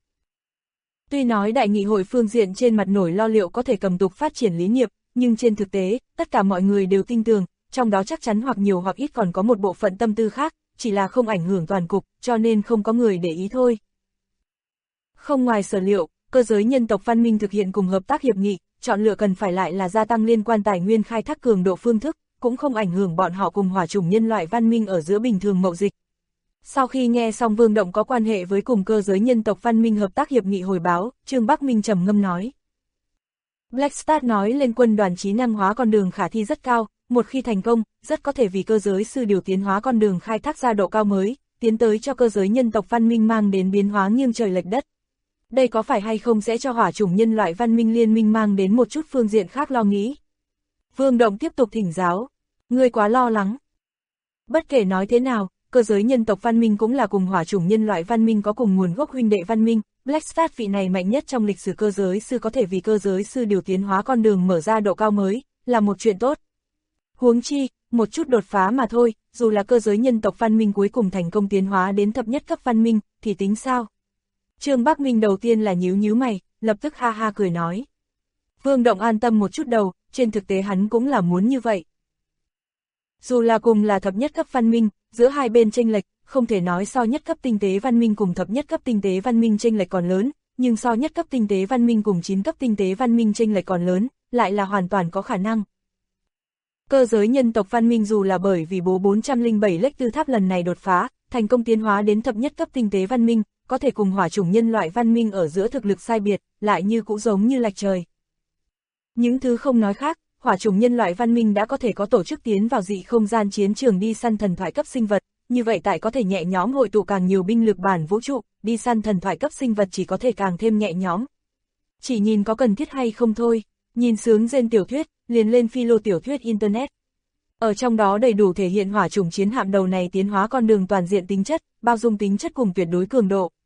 Tuy nói đại nghị hội phương diện trên mặt nổi lo liệu có thể cầm tục phát triển lý niệm, nhưng trên thực tế, tất cả mọi người đều tin tưởng, trong đó chắc chắn hoặc nhiều hoặc ít còn có một bộ phận tâm tư khác, chỉ là không ảnh hưởng toàn cục, cho nên không có người để ý thôi. Không ngoài sở liệu, cơ giới nhân tộc văn minh thực hiện cùng hợp tác hiệp nghị, chọn lựa cần phải lại là gia tăng liên quan tài nguyên khai thác cường độ phương thức, cũng không ảnh hưởng bọn họ cùng hỏa chủng nhân loại văn minh ở giữa bình thường mậu dịch. Sau khi nghe xong Vương Động có quan hệ với cùng cơ giới nhân tộc văn minh hợp tác hiệp nghị hồi báo, Trương Bắc Minh trầm ngâm nói. Black Star nói lên quân đoàn trí năng hóa con đường khả thi rất cao, một khi thành công, rất có thể vì cơ giới sư điều tiến hóa con đường khai thác ra độ cao mới, tiến tới cho cơ giới nhân tộc văn minh mang đến biến hóa nghiêng trời lệch đất. Đây có phải hay không sẽ cho hỏa chủng nhân loại văn minh liên minh mang đến một chút phương diện khác lo nghĩ? Vương Động tiếp tục thỉnh giáo. Ngươi quá lo lắng. Bất kể nói thế nào, cơ giới nhân tộc văn minh cũng là cùng hỏa chủng nhân loại văn minh có cùng nguồn gốc huynh đệ văn minh, Black Star vị này mạnh nhất trong lịch sử cơ giới sư có thể vì cơ giới sư điều tiến hóa con đường mở ra độ cao mới, là một chuyện tốt. Huống chi, một chút đột phá mà thôi, dù là cơ giới nhân tộc văn minh cuối cùng thành công tiến hóa đến thập nhất cấp văn minh, thì tính sao? Trương Bắc Minh đầu tiên là nhíu nhíu mày, lập tức ha ha cười nói. Vương Động an tâm một chút đầu, trên thực tế hắn cũng là muốn như vậy. Dù là cùng là thập nhất cấp văn minh, giữa hai bên chênh lệch, không thể nói so nhất cấp tinh tế văn minh cùng thập nhất cấp tinh tế văn minh chênh lệch còn lớn, nhưng so nhất cấp tinh tế văn minh cùng 9 cấp tinh tế văn minh chênh lệch còn lớn, lại là hoàn toàn có khả năng. Cơ giới nhân tộc văn minh dù là bởi vì bố 407 lệch tư tháp lần này đột phá, thành công tiến hóa đến thập nhất cấp tinh tế văn minh, có thể cùng hỏa chủng nhân loại văn minh ở giữa thực lực sai biệt, lại như cũng giống như lệch trời. Những thứ không nói khác, hỏa chủng nhân loại văn minh đã có thể có tổ chức tiến vào dị không gian chiến trường đi săn thần thoại cấp sinh vật, như vậy tại có thể nhẹ nhõm hội tụ càng nhiều binh lực bản vũ trụ, đi săn thần thoại cấp sinh vật chỉ có thể càng thêm nhẹ nhõm. Chỉ nhìn có cần thiết hay không thôi, nhìn sướng gen tiểu thuyết, liền lên philo tiểu thuyết Internet. Ở trong đó đầy đủ thể hiện hỏa chủng chiến hạm đầu này tiến hóa con đường toàn diện tính chất, bao dung tính chất cùng tuyệt đối cường độ.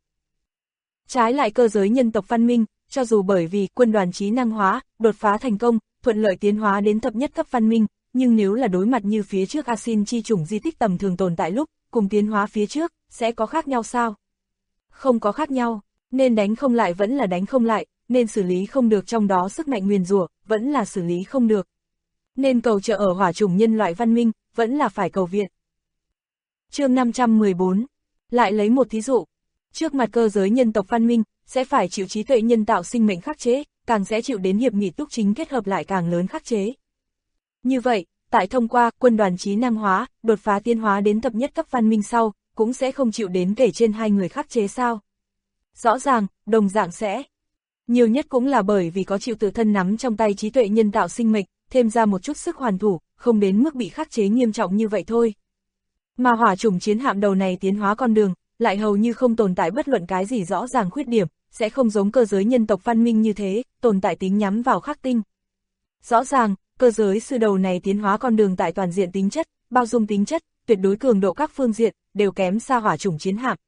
Trái lại cơ giới nhân tộc văn minh, cho dù bởi vì quân đoàn trí năng hóa, đột phá thành công, thuận lợi tiến hóa đến thập nhất cấp văn minh, nhưng nếu là đối mặt như phía trước Asin chi chủng di tích tầm thường tồn tại lúc, cùng tiến hóa phía trước, sẽ có khác nhau sao? Không có khác nhau, nên đánh không lại vẫn là đánh không lại, nên xử lý không được trong đó sức mạnh nguyền rủa, vẫn là xử lý không được. Nên cầu trợ ở hỏa chủng nhân loại văn minh, vẫn là phải cầu viện. Chương 514, lại lấy một thí dụ. Trước mặt cơ giới nhân tộc văn minh, sẽ phải chịu trí tuệ nhân tạo sinh mệnh khắc chế, càng sẽ chịu đến hiệp nghị túc chính kết hợp lại càng lớn khắc chế. Như vậy, tại thông qua quân đoàn trí năng hóa, đột phá tiến hóa đến thập nhất cấp văn minh sau, cũng sẽ không chịu đến kể trên hai người khắc chế sao? Rõ ràng, đồng dạng sẽ. Nhiều nhất cũng là bởi vì có chịu tự thân nắm trong tay trí tuệ nhân tạo sinh mệnh, thêm ra một chút sức hoàn thủ, không đến mức bị khắc chế nghiêm trọng như vậy thôi. Mà hỏa chủng chiến hạm đầu này tiến hóa con đường, lại hầu như không tồn tại bất luận cái gì rõ ràng khuyết điểm, sẽ không giống cơ giới nhân tộc văn minh như thế, tồn tại tính nhắm vào khắc tinh. Rõ ràng, cơ giới sư đầu này tiến hóa con đường tại toàn diện tính chất, bao dung tính chất, tuyệt đối cường độ các phương diện, đều kém xa hỏa chủng chiến hạm.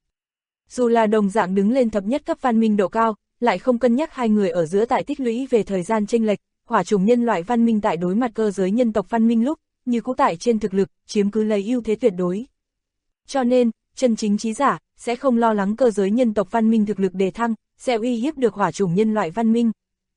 Dù là đồng dạng đứng lên thập nhất cấp văn minh độ cao, lại không cân nhắc hai người ở giữa tại tích lũy về thời gian chênh lệch, hỏa chủng nhân loại văn minh tại đối mặt cơ giới nhân tộc văn minh lúc, như cũ tại trên thực lực, chiếm cứ lấy ưu thế tuyệt đối. Cho nên, chân chính trí giả, sẽ không lo lắng cơ giới nhân tộc văn minh thực lực đề thăng, sẽ uy hiếp được hỏa chủng nhân loại văn minh.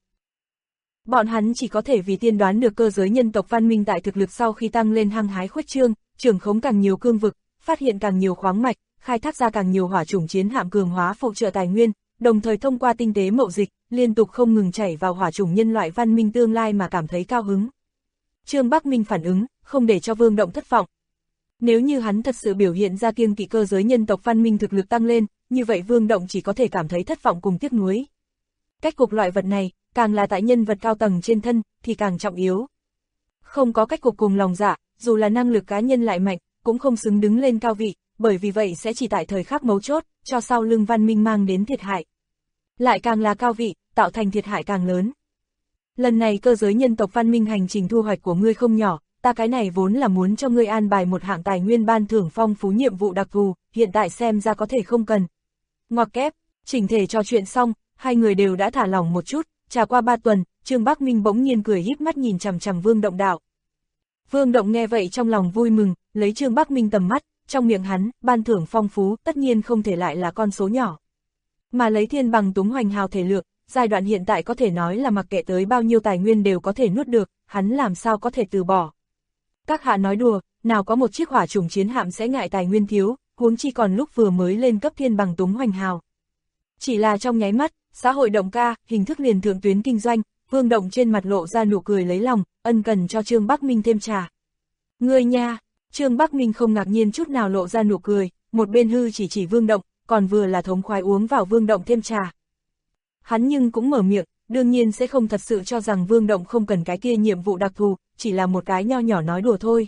Bọn hắn chỉ có thể vì tiên đoán được cơ giới nhân tộc văn minh tại thực lực sau khi tăng lên hăng hái khuếch trương, trưởng khống càng nhiều cương vực, phát hiện càng nhiều khoáng mạch, khai thác ra càng nhiều hỏa chủng chiến hạm cường hóa phụ trợ tài nguyên, đồng thời thông qua tinh tế mậu dịch, liên tục không ngừng chảy vào hỏa chủng nhân loại văn minh tương lai mà cảm thấy cao hứng. Trương Bắc Minh phản ứng, không để cho Vương Động thất vọng. Nếu như hắn thật sự biểu hiện ra kiêng kỵ cơ giới nhân tộc văn minh thực lực tăng lên, như vậy Vương Động chỉ có thể cảm thấy thất vọng cùng tiếc nuối. Cách cục loại vật này, càng là tại nhân vật cao tầng trên thân, thì càng trọng yếu. Không có cách cục cùng lòng dạ, dù là năng lực cá nhân lại mạnh, cũng không xứng đứng lên cao vị, bởi vì vậy sẽ chỉ tại thời khắc mấu chốt, cho sau lưng văn minh mang đến thiệt hại. Lại càng là cao vị, tạo thành thiệt hại càng lớn. Lần này cơ giới nhân tộc văn minh hành trình thu hoạch của ngươi không nhỏ, ta cái này vốn là muốn cho ngươi an bài một hạng tài nguyên ban thưởng phong phú nhiệm vụ đặc thù, hiện tại xem ra có thể không cần. Ngoặc kép, chỉnh thể trò chuyện xong, hai người đều đã thả lỏng một chút, trải qua 3 tuần, Trương Bắc Minh bỗng nhiên cười híp mắt nhìn chằm chằm Vương Động đạo. Vương Động nghe vậy trong lòng vui mừng, lấy Trương Bắc Minh tầm mắt, trong miệng hắn, ban thưởng phong phú, tất nhiên không thể lại là con số nhỏ. Mà lấy thiên bằng túng hoành hào thể lượng, giai đoạn hiện tại có thể nói là mặc kệ tới bao nhiêu tài nguyên đều có thể nuốt được, hắn làm sao có thể từ bỏ. Các hạ nói đùa, nào có một chiếc hỏa chủng chiến hạm sẽ ngại tài nguyên thiếu, huống chi còn lúc vừa mới lên cấp thiên bằng túng hoành hào. Chỉ là trong nháy mắt, xã hội động ca, hình thức liền thượng tuyến kinh doanh, Vương Động trên mặt lộ ra nụ cười lấy lòng, ân cần cho Trương Bắc Minh thêm trà. Ngươi nha, Trương Bắc Minh không ngạc nhiên chút nào lộ ra nụ cười, một bên hư chỉ Vương Động, còn vừa là thống khoái uống vào Vương Động thêm trà. Hắn nhưng cũng mở miệng, đương nhiên sẽ không thật sự cho rằng Vương Động không cần cái kia nhiệm vụ đặc thù, chỉ là một cái nho nhỏ nói đùa thôi.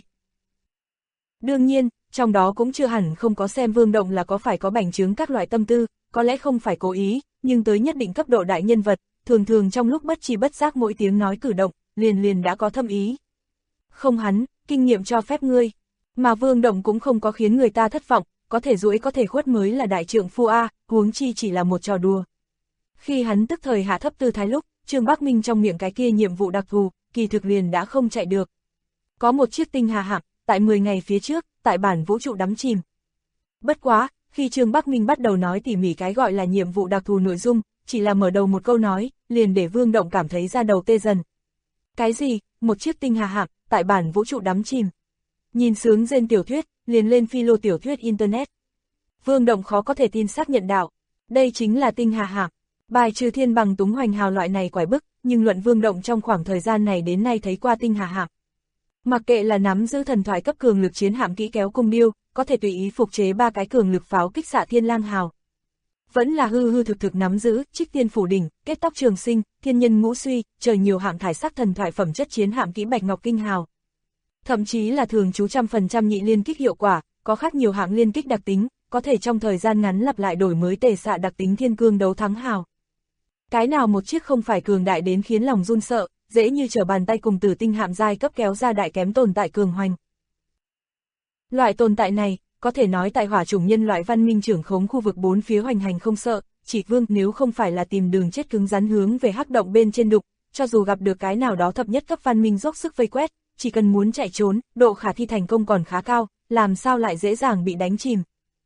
Đương nhiên, trong đó cũng chưa hẳn không có xem Vương Động là có phải có bành trướng các loại tâm tư, có lẽ không phải cố ý, nhưng tới nhất định cấp độ đại nhân vật, thường thường trong lúc bất tri bất giác mỗi tiếng nói cử động, liền đã có thâm ý. Không hắn, kinh nghiệm cho phép ngươi, mà Vương Động cũng không có khiến người ta thất vọng, có thể duỗi có thể khuất mới là đại trượng phu a, huống chi chỉ là một trò đùa. Khi hắn tức thời hạ thấp tư thái lúc, Trương Bắc Minh trong miệng cái kia nhiệm vụ đặc thù, kỳ thực liền đã không chạy được. Có một chiếc tinh hà hạm, tại 10 ngày phía trước, tại bản vũ trụ đắm chìm. Bất quá, khi Trương Bắc Minh bắt đầu nói tỉ mỉ cái gọi là nhiệm vụ đặc thù nội dung, chỉ là mở đầu một câu nói, liền để Vương Động cảm thấy da đầu tê dần. Cái gì, một chiếc tinh hà hạm, tại bản vũ trụ đắm chìm. Nhìn sướng rên tiểu thuyết, liền lên philo tiểu thuyết Internet. Vương Động khó có thể tin xác nhận đạo, đây chính là tinh hà hạm. Bài trừ thiên bằng túng hoành hào loại này quái bức, nhưng luận Vương Động trong khoảng thời gian này đến nay thấy qua tinh hà hạm. Mặc kệ là nắm giữ thần thoại cấp cường lực chiến hạm kỹ kéo cung điêu, có thể tùy ý phục chế 3 cái cường lực pháo kích xạ thiên lang hào. Vẫn là hư hư thực thực nắm giữ, trích tiên phủ đỉnh, kết tóc trường sinh, thiên nhân ngũ suy, trời nhiều hạng thải sắc thần thoại phẩm chất chiến hạm kỹ bạch ngọc kinh hào. Thậm chí là thường trú 100% nhị liên kích hiệu quả, có khác nhiều hạng liên kích đặc tính, có thể trong thời gian ngắn lặp lại đổi mới tề xạ đặc tính thiên cương đấu thắng hào. Cái nào một chiếc không phải cường đại đến khiến lòng run sợ, dễ như trở bàn tay cùng tử tinh hạm giai cấp kéo ra đại kém tồn tại cường hoành. Loại tồn tại này, có thể nói tại hỏa chủng nhân loại văn minh trưởng khống khu vực 4 phía hoành hành không sợ, chỉ Vương nếu không phải là tìm đường chết cứng rắn hướng về hắc động bên trên đục, cho dù gặp được cái nào đó thập nhất cấp văn minh dốc sức vây quét, chỉ cần muốn chạy trốn, độ khả thi thành công còn khá cao, làm sao lại dễ dàng bị đánh chìm.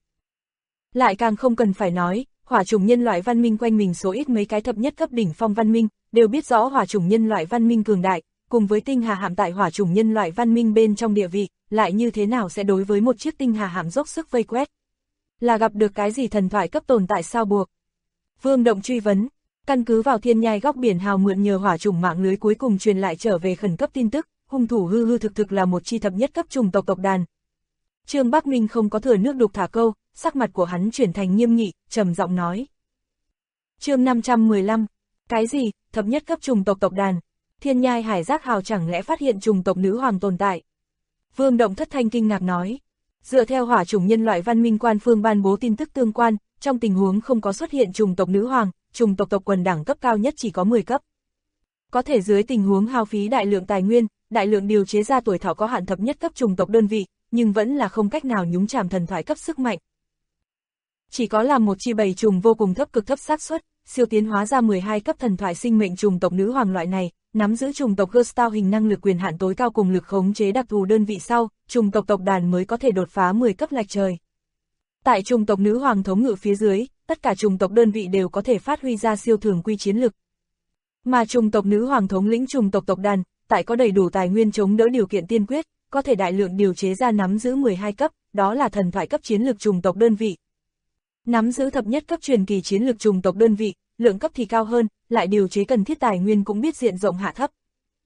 Lại càng không cần phải nói, hỏa chủng nhân loại văn minh quanh mình số ít mấy cái thập nhất cấp đỉnh phong văn minh, đều biết rõ hỏa chủng nhân loại văn minh cường đại, cùng với tinh hà hạm tại hỏa chủng nhân loại văn minh bên trong địa vị, lại như thế nào sẽ đối với một chiếc tinh hà hạm dốc sức vây quét. Là gặp được cái gì thần thoại cấp tồn tại sao buộc? Vương Động truy vấn, căn cứ vào thiên nhai góc biển hào mượn nhờ hỏa chủng mạng lưới cuối cùng truyền lại trở về khẩn cấp tin tức, hung thủ hư hư thực thực là một chi thập nhất cấp chủng tộc tộc đàn. Trương Bắc Minh không có thừa nước đục thả câu, sắc mặt của hắn chuyển thành nghiêm nghị, trầm giọng nói. Chương 515, cái gì, thập nhất cấp chủng tộc tộc đàn? Thiên nhai hải giác hào chẳng lẽ phát hiện chủng tộc nữ hoàng tồn tại? Vương Động thất thanh kinh ngạc nói. Dựa theo hỏa chủng nhân loại văn minh quan phương ban bố tin tức tương quan, trong tình huống không có xuất hiện chủng tộc nữ hoàng, chủng tộc tộc quần đẳng cấp cao nhất chỉ có 10 cấp. Có thể dưới tình huống hao phí đại lượng tài nguyên, đại lượng điều chế ra tuổi thọ có hạn thập nhất cấp chủng tộc đơn vị, nhưng vẫn là không cách nào nhúng chàm thần thoại cấp sức mạnh. Chỉ có là một chi bầy trùng vô cùng thấp cực thấp xác suất, siêu tiến hóa ra 12 cấp thần thoại sinh mệnh chủng tộc nữ hoàng loại này, nắm giữ chủng tộc Gustav hình năng lực quyền hạn tối cao cùng lực khống chế đặc thù đơn vị sau, chủng tộc tộc đàn mới có thể đột phá 10 cấp lệch trời. Tại chủng tộc nữ hoàng thống ngự phía dưới, tất cả chủng tộc đơn vị đều có thể phát huy ra siêu thường quy chiến lực. Mà chủng tộc nữ hoàng thống lĩnh chủng tộc tộc đàn, tại có đầy đủ tài nguyên chống đỡ điều kiện tiên quyết, có thể đại lượng điều chế ra nắm giữ 12 cấp, đó là thần thoại cấp chiến lược chủng tộc đơn vị. Nắm giữ thập nhất cấp truyền kỳ chiến lược chủng tộc đơn vị, lượng cấp thì cao hơn, lại điều chế cần thiết tài nguyên cũng biết diện rộng hạ thấp.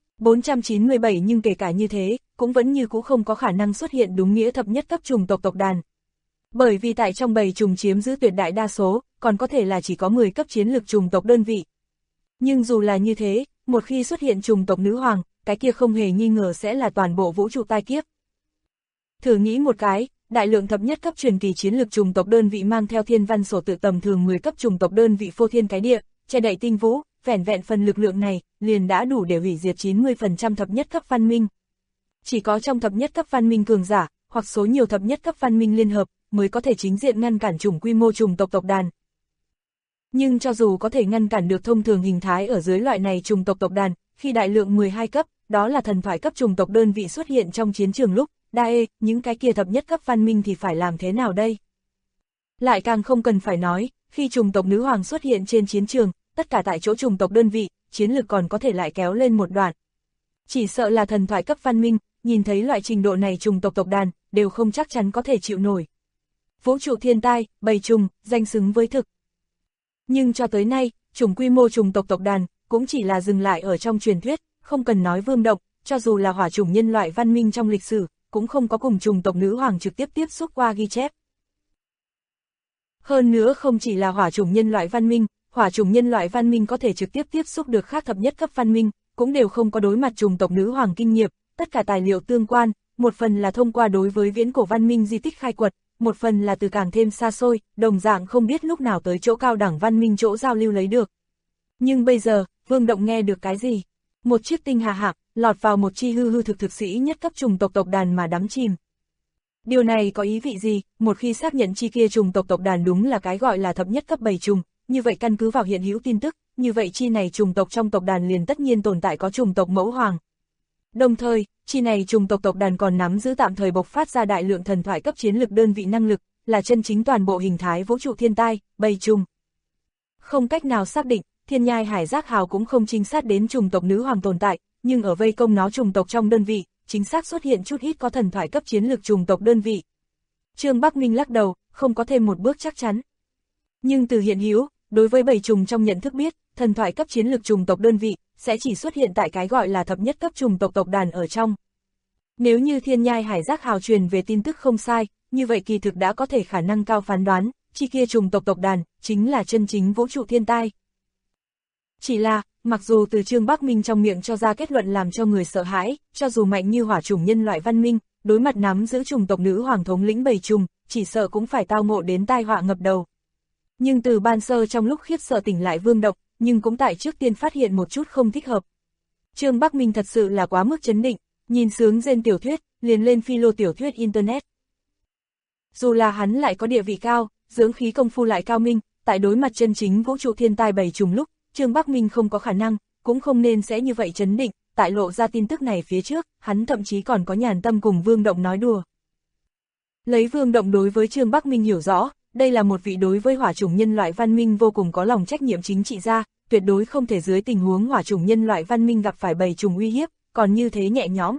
497 nhưng kể cả như thế, cũng vẫn như cũ không có khả năng xuất hiện đúng nghĩa thập nhất cấp chủng tộc tộc đàn. Bởi vì tại trong bầy trùng chiếm giữ tuyệt đại đa số, còn có thể là chỉ có 10 cấp chiến lược chủng tộc đơn vị. Nhưng dù là như thế, một khi xuất hiện chủng tộc nữ hoàng, cái kia không hề nghi ngờ sẽ là toàn bộ vũ trụ tai kiếp. Thử nghĩ một cái, đại lượng thập nhất cấp truyền kỳ chiến lược chủng tộc đơn vị mang theo thiên văn sổ tự tầm thường 10 cấp chủng tộc đơn vị phô thiên cái địa, che đậy tinh vũ, vẻn vẹn phần lực lượng này, liền đã đủ để hủy diệt 90% thập nhất cấp văn minh. Chỉ có trong thập nhất cấp văn minh cường giả, hoặc số nhiều thập nhất cấp văn minh liên hợp, mới có thể chính diện ngăn cản chủng quy mô chủng tộc tộc đàn. Nhưng cho dù có thể ngăn cản được thông thường hình thái ở dưới loại này chủng tộc tộc đàn, khi đại lượng 12 cấp, đó là thần thoại cấp chủng tộc đơn vị xuất hiện trong chiến trường lúc, những cái kia thập nhất cấp văn minh thì phải làm thế nào đây? Lại càng không cần phải nói, khi chủng tộc nữ hoàng xuất hiện trên chiến trường, tất cả tại chỗ chủng tộc đơn vị, chiến lược còn có thể lại kéo lên một đoạn. Chỉ sợ là thần thoại cấp văn minh, nhìn thấy loại trình độ này chủng tộc tộc đàn, đều không chắc chắn có thể chịu nổi. Vũ trụ thiên tai, bầy trùng, danh xứng với thực. Nhưng cho tới nay, chủng quy mô chủng tộc tộc đàn, cũng chỉ là dừng lại ở trong truyền thuyết, không cần nói Vương Động, cho dù là hỏa chủng nhân loại văn minh trong lịch sử, cũng không có cùng chủng tộc nữ hoàng trực tiếp tiếp xúc qua ghi chép. Hơn nữa không chỉ là hỏa chủng nhân loại văn minh có thể trực tiếp tiếp xúc được khác thập nhất cấp văn minh, cũng đều không có đối mặt chủng tộc nữ hoàng kinh nghiệm, tất cả tài liệu tương quan, một phần là thông qua đối với viễn cổ văn minh di tích khai quật, một phần là từ càng thêm xa xôi, đồng dạng không biết lúc nào tới chỗ cao đẳng văn minh chỗ giao lưu lấy được. Nhưng bây giờ, Vương Động nghe được cái gì? Một chiếc tinh hà hạm, lọt vào một chi hư hư thực sĩ nhất cấp chủng tộc tộc đàn mà đắm chìm. Điều này có ý vị gì? Một khi xác nhận chi kia chủng tộc tộc đàn đúng là cái gọi là thập nhất cấp bầy trùng, như vậy căn cứ vào hiện hữu tin tức, như vậy chi này chủng tộc trong tộc đàn liền tất nhiên tồn tại có chủng tộc mẫu hoàng. Đồng thời, chi này chủng tộc tộc đàn còn nắm giữ tạm thời bộc phát ra đại lượng thần thoại cấp chiến lực đơn vị năng lực, là chân chính toàn bộ hình thái vũ trụ thiên tai, bầy trùng. Không cách nào xác định, Thiên Nhai Hải Giác Hào cũng không chính xác đến chủng tộc nữ hoàng tồn tại, nhưng ở vây công nó chủng tộc trong đơn vị, chính xác xuất hiện chút ít có thần thoại cấp chiến lược chủng tộc đơn vị. Trương Bắc Minh lắc đầu, không có thêm một bước chắc chắn. Nhưng từ hiện hữu, đối với bầy trùng trong nhận thức biết, thần thoại cấp chiến lược chủng tộc đơn vị sẽ chỉ xuất hiện tại cái gọi là thập nhất cấp chủng tộc tộc đàn ở trong. Nếu như Thiên Nhai Hải Giác Hào truyền về tin tức không sai, như vậy kỳ thực đã có thể khả năng cao phán đoán, chi kia chủng tộc tộc đàn chính là chân chính vũ trụ thiên tai. Chỉ là, mặc dù từ Trương Bắc Minh trong miệng cho ra kết luận làm cho người sợ hãi, cho dù mạnh như hỏa chủng nhân loại văn minh, đối mặt nắm giữ chủng tộc nữ hoàng thống lĩnh bầy trùng, chỉ sợ cũng phải tao ngộ đến tai họa ngập đầu. Nhưng từ ban sơ trong lúc khiếp sợ tỉnh lại Vương Động, nhưng cũng tại trước tiên phát hiện một chút không thích hợp. Trương Bắc Minh thật sự là quá mức chấn định, nhìn sướng rên tiểu thuyết, liền lên philo tiểu thuyết Internet. Dù là hắn lại có địa vị cao, dưỡng khí công phu lại cao minh, tại đối mặt chân chính vũ trụ thiên tai bầy trùng lúc, Trương Bắc Minh không có khả năng, cũng không nên sẽ như vậy chấn định, tại lộ ra tin tức này phía trước, hắn thậm chí còn có nhàn tâm cùng Vương Động nói đùa. Lấy Vương Động đối với Trương Bắc Minh hiểu rõ, đây là một vị đối với hỏa chủng nhân loại văn minh vô cùng có lòng trách nhiệm chính trị gia, tuyệt đối không thể dưới tình huống hỏa chủng nhân loại văn minh gặp phải bầy trùng uy hiếp, còn như thế nhẹ nhõm.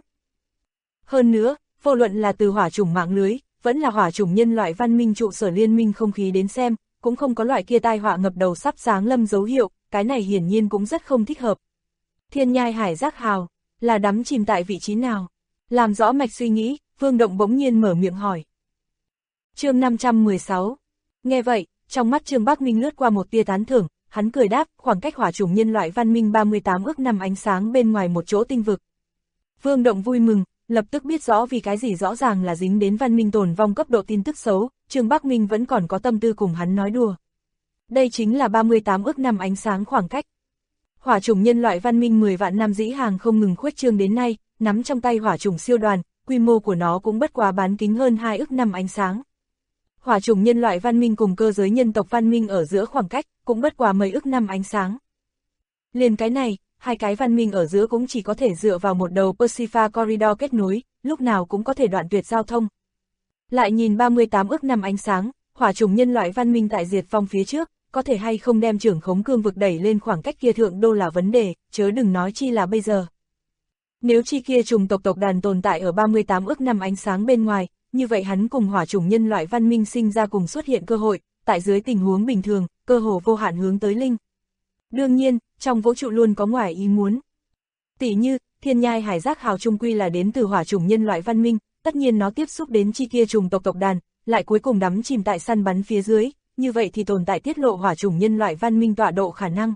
Hơn nữa, vô luận là từ hỏa chủng mạng lưới, vẫn là hỏa chủng nhân loại văn minh trụ sở liên minh không khí đến xem, cũng không có loại kia tai họa ngập đầu sắp giáng lâm dấu hiệu, cái này hiển nhiên cũng rất không thích hợp. Thiên Nhai Hải Giác Hào, là đắm chìm tại vị trí nào? Làm rõ mạch suy nghĩ, Vương Động bỗng nhiên mở miệng hỏi. Chương 516. Nghe vậy, trong mắt Trương Bắc Minh lướt qua một tia tán thưởng, hắn cười đáp, khoảng cách hỏa chủng nhân loại văn minh 38 ước năm ánh sáng bên ngoài một chỗ tinh vực. Vương Động vui mừng, lập tức biết rõ vì cái gì rõ ràng là dính đến văn minh tồn vong cấp độ tin tức xấu, Trương Bắc Minh vẫn còn có tâm tư cùng hắn nói đùa. Đây chính là 38 ước năm ánh sáng khoảng cách. Hỏa chủng nhân loại văn minh 10 vạn năm dĩ hàng không ngừng khuếch trương đến nay, nắm trong tay hỏa chủng siêu đoàn, quy mô của nó cũng bất quá bán kính hơn 2 ước năm ánh sáng. Hỏa chủng nhân loại văn minh cùng cơ giới nhân tộc văn minh ở giữa khoảng cách, cũng bất quá mấy ước năm ánh sáng. Liền cái này, hai cái văn minh ở giữa cũng chỉ có thể dựa vào một đầu Persephone Corridor kết nối, lúc nào cũng có thể đoạn tuyệt giao thông. Lại nhìn 38 ước năm ánh sáng, hỏa chủng nhân loại văn minh tại diệt vong phía trước, có thể hay không đem trưởng khống cương vực đẩy lên khoảng cách kia thượng đô là vấn đề, chớ đừng nói chi là bây giờ. Nếu chi kia chủng tộc tộc đàn tồn tại ở 38 ước năm ánh sáng bên ngoài, như vậy hắn cùng hỏa chủng nhân loại văn minh sinh ra cùng xuất hiện cơ hội, tại dưới tình huống bình thường, cơ hồ vô hạn hướng tới linh. Đương nhiên, trong vũ trụ luôn có ngoài ý muốn. Tỷ như, Thiên Nhai Hải Giác Hào trung quy là đến từ hỏa chủng nhân loại văn minh, tất nhiên nó tiếp xúc đến chi kia chủng tộc tộc đàn, lại cuối cùng đắm chìm tại săn bắn phía dưới, như vậy thì tồn tại tiết lộ hỏa chủng nhân loại văn minh tọa độ khả năng.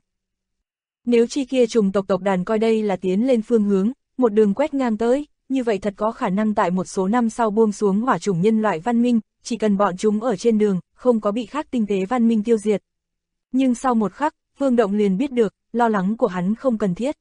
Nếu chi kia chủng tộc tộc đàn coi đây là tiến lên phương hướng, một đường quét ngang tới, như vậy thật có khả năng tại một số năm sau buông xuống hỏa chủng nhân loại văn minh, chỉ cần bọn chúng ở trên đường, không có bị khác tinh tế văn minh tiêu diệt. Nhưng sau một khắc, Vương Động liền biết được, lo lắng của hắn không cần thiết.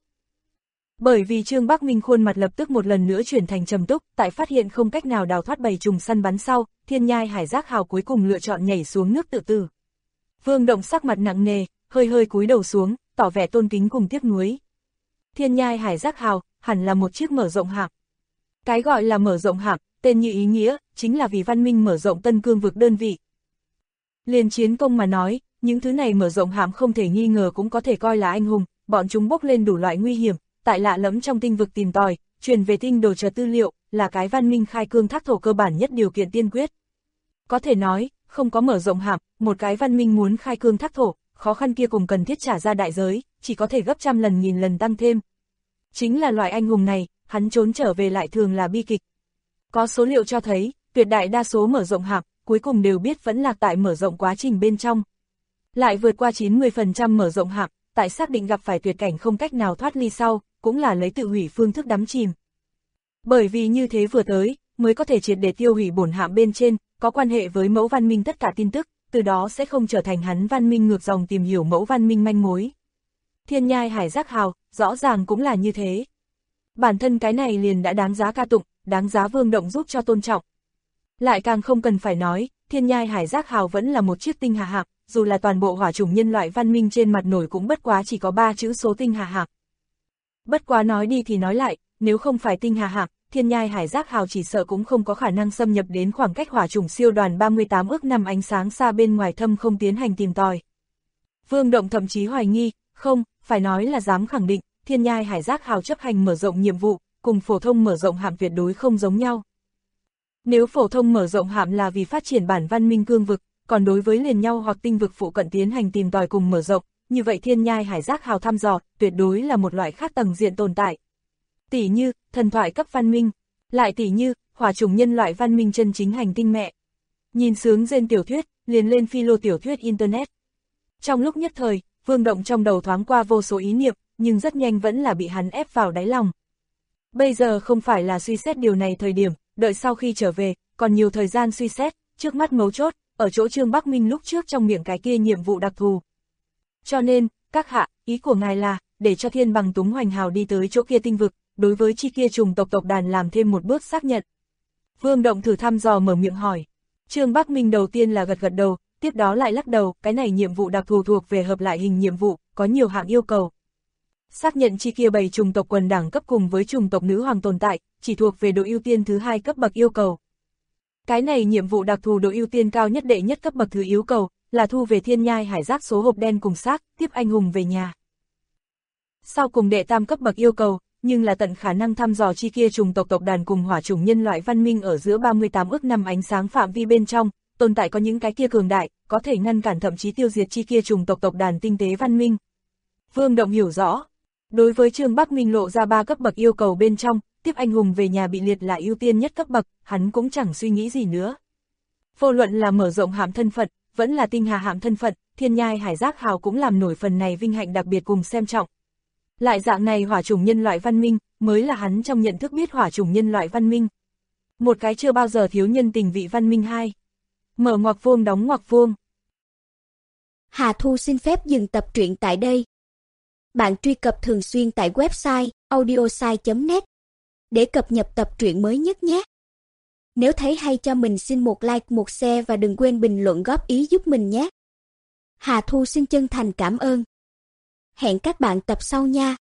Bởi vì Trương Bắc Minh khuôn mặt lập tức một lần nữa chuyển thành trầm túc, tại phát hiện không cách nào đào thoát bầy trùng săn bắn sau, Thiên Nhai Hải Giác Hào cuối cùng lựa chọn nhảy xuống nước tự tử. Vương Động sắc mặt nặng nề, hơi hơi cúi đầu xuống, tỏ vẻ tôn kính cùng tiếc nuối. Thiên Nhai Hải Giác Hào, hẳn là một chiếc mở rộng hạm. Cái gọi là mở rộng hạm, tên như ý nghĩa, chính là vì văn minh mở rộng tân cương vực đơn vị. Liền chiến công mà nói, những thứ này mở rộng hạm không thể nghi ngờ cũng có thể coi là anh hùng, bọn chúng bốc lên đủ loại nguy hiểm, tại lạ lẫm trong tinh vực tìm tòi, truyền về tinh đồ chờ tư liệu, là cái văn minh khai cương thác thổ cơ bản nhất điều kiện tiên quyết. Có thể nói, không có mở rộng hạm, một cái văn minh muốn khai cương thác thổ, khó khăn kia cùng cần thiết trả ra đại giới, chỉ có thể gấp trăm lần nghìn lần tăng thêm. Chính là loại anh hùng này, hắn trốn trở về lại thường là bi kịch. Có số liệu cho thấy, tuyệt đại đa số mở rộng hạm, cuối cùng đều biết vẫn lạc tại mở rộng quá trình bên trong. Lại vượt qua 90% mở rộng hạm, tại xác định gặp phải tuyệt cảnh không cách nào thoát ly sau, cũng là lấy tự hủy phương thức đắm chìm. Bởi vì như thế vừa tới, mới có thể triệt để tiêu hủy bổn hạm bên trên, có quan hệ với mẫu văn minh tất cả tin tức, từ đó sẽ không trở thành hắn văn minh ngược dòng tìm hiểu mẫu văn minh manh mối. Thiên Nhai Hải Giác Hào, rõ ràng cũng là như thế. Bản thân cái này liền đã đáng giá ca tụng, đáng giá Vương Động giúp cho tôn trọng. Lại càng không cần phải nói, Thiên Nhai Hải Giác Hào vẫn là một chiếc tinh hà hạm, dù là toàn bộ hỏa chủng nhân loại văn minh trên mặt nổi cũng bất quá chỉ có 3 chữ số tinh hà hạm. Bất quá nói đi thì nói lại, nếu không phải tinh hà hạm, Thiên Nhai Hải Giác Hào chỉ sợ cũng không có khả năng xâm nhập đến khoảng cách hỏa chủng siêu đoàn 38 ước năm ánh sáng xa bên ngoài thâm không tiến hành tìm tòi. Vương Động thậm chí hoài nghi, không, phải nói là dám khẳng định, Thiên Nhai Hải Giác Hào chấp hành mở rộng nhiệm vụ, cùng phổ thông mở rộng hạm tuyệt đối không giống nhau. Nếu phổ thông mở rộng hạm là vì phát triển bản văn minh cương vực, còn đối với liền nhau hoặc tinh vực phụ cận tiến hành tìm tòi cùng mở rộng, như vậy Thiên Nhai Hải Giác Hào thăm dò, tuyệt đối là một loại khác tầng diện tồn tại. Tỷ như, thần thoại cấp văn minh, lại tỷ như, hỏa chủng nhân loại văn minh chân chính hành tinh mẹ. Nhìn sướng rên tiểu thuyết, liền lên philo tiểu thuyết Internet. Trong lúc nhất thời, Vương Động trong đầu thoáng qua vô số ý niệm, nhưng rất nhanh vẫn là bị hắn ép vào đáy lòng. Bây giờ không phải là suy xét điều này thời điểm, đợi sau khi trở về, còn nhiều thời gian suy xét, trước mắt mấu chốt, ở chỗ Trương Bắc Minh lúc trước trong miệng cái kia nhiệm vụ đặc thù. Cho nên, các hạ, ý của ngài là, để cho Thiên Bằng Túng Hoành Hào đi tới chỗ kia tinh vực, đối với chi kia trùng tộc đàn làm thêm một bước xác nhận. Vương Động thử thăm dò mở miệng hỏi. Trương Bắc Minh đầu tiên là gật đầu, tiếp đó lại lắc đầu, cái này nhiệm vụ đặc thù thuộc về hợp lại hình nhiệm vụ, có nhiều hạng yêu cầu. Xác nhận chi kia 7 trùng tộc quần đẳng cấp cùng với trùng tộc nữ hoàng tồn tại, chỉ thuộc về độ ưu tiên thứ 2 cấp bậc yêu cầu. Cái này nhiệm vụ đặc thù độ ưu tiên cao nhất đệ nhất cấp bậc thứ yêu cầu, là thu về Thiên Nhai Hải Giác số hộp đen cùng xác, tiếp anh hùng về nhà. Sau cùng đệ tam cấp bậc yêu cầu, nhưng là tận khả năng thăm dò chi kia trùng tộc đàn cùng hỏa chủng nhân loại văn minh ở giữa 38 ức năm ánh sáng phạm vi bên trong, tồn tại có những cái kia cường đại, có thể ngăn cản thậm chí tiêu diệt chi kia trùng tộc đàn tinh tế văn minh. Vương Động hiểu rõ, đối với Trương Bắc Minh lộ ra 3 cấp bậc yêu cầu bên trong, tiếp anh hùng về nhà bị liệt là ưu tiên nhất cấp bậc, hắn cũng chẳng suy nghĩ gì nữa. Vô luận là mở rộng hạm thân phận, vẫn là tinh hà hạm thân phận, Thiên Nhai Hải Giác Hào cũng làm nổi phần này vinh hạnh đặc biệt cùng xem trọng. Lại dạng này hỏa chủng nhân loại văn minh, mới là hắn trong nhận thức biết hỏa chủng nhân loại văn minh. Một cái chưa bao giờ thiếu nhân tình vị văn minh 2. Mở ngoặc vuông đóng ngoặc vuông. Hà Thu xin phép dừng tập truyện tại đây. Bạn truy cập thường xuyên tại website audiosai.net để cập nhật tập truyện mới nhất nhé. Nếu thấy hay cho mình xin một like, một share và đừng quên bình luận góp ý giúp mình nhé. Hà Thu xin chân thành cảm ơn. Hẹn các bạn tập sau nha.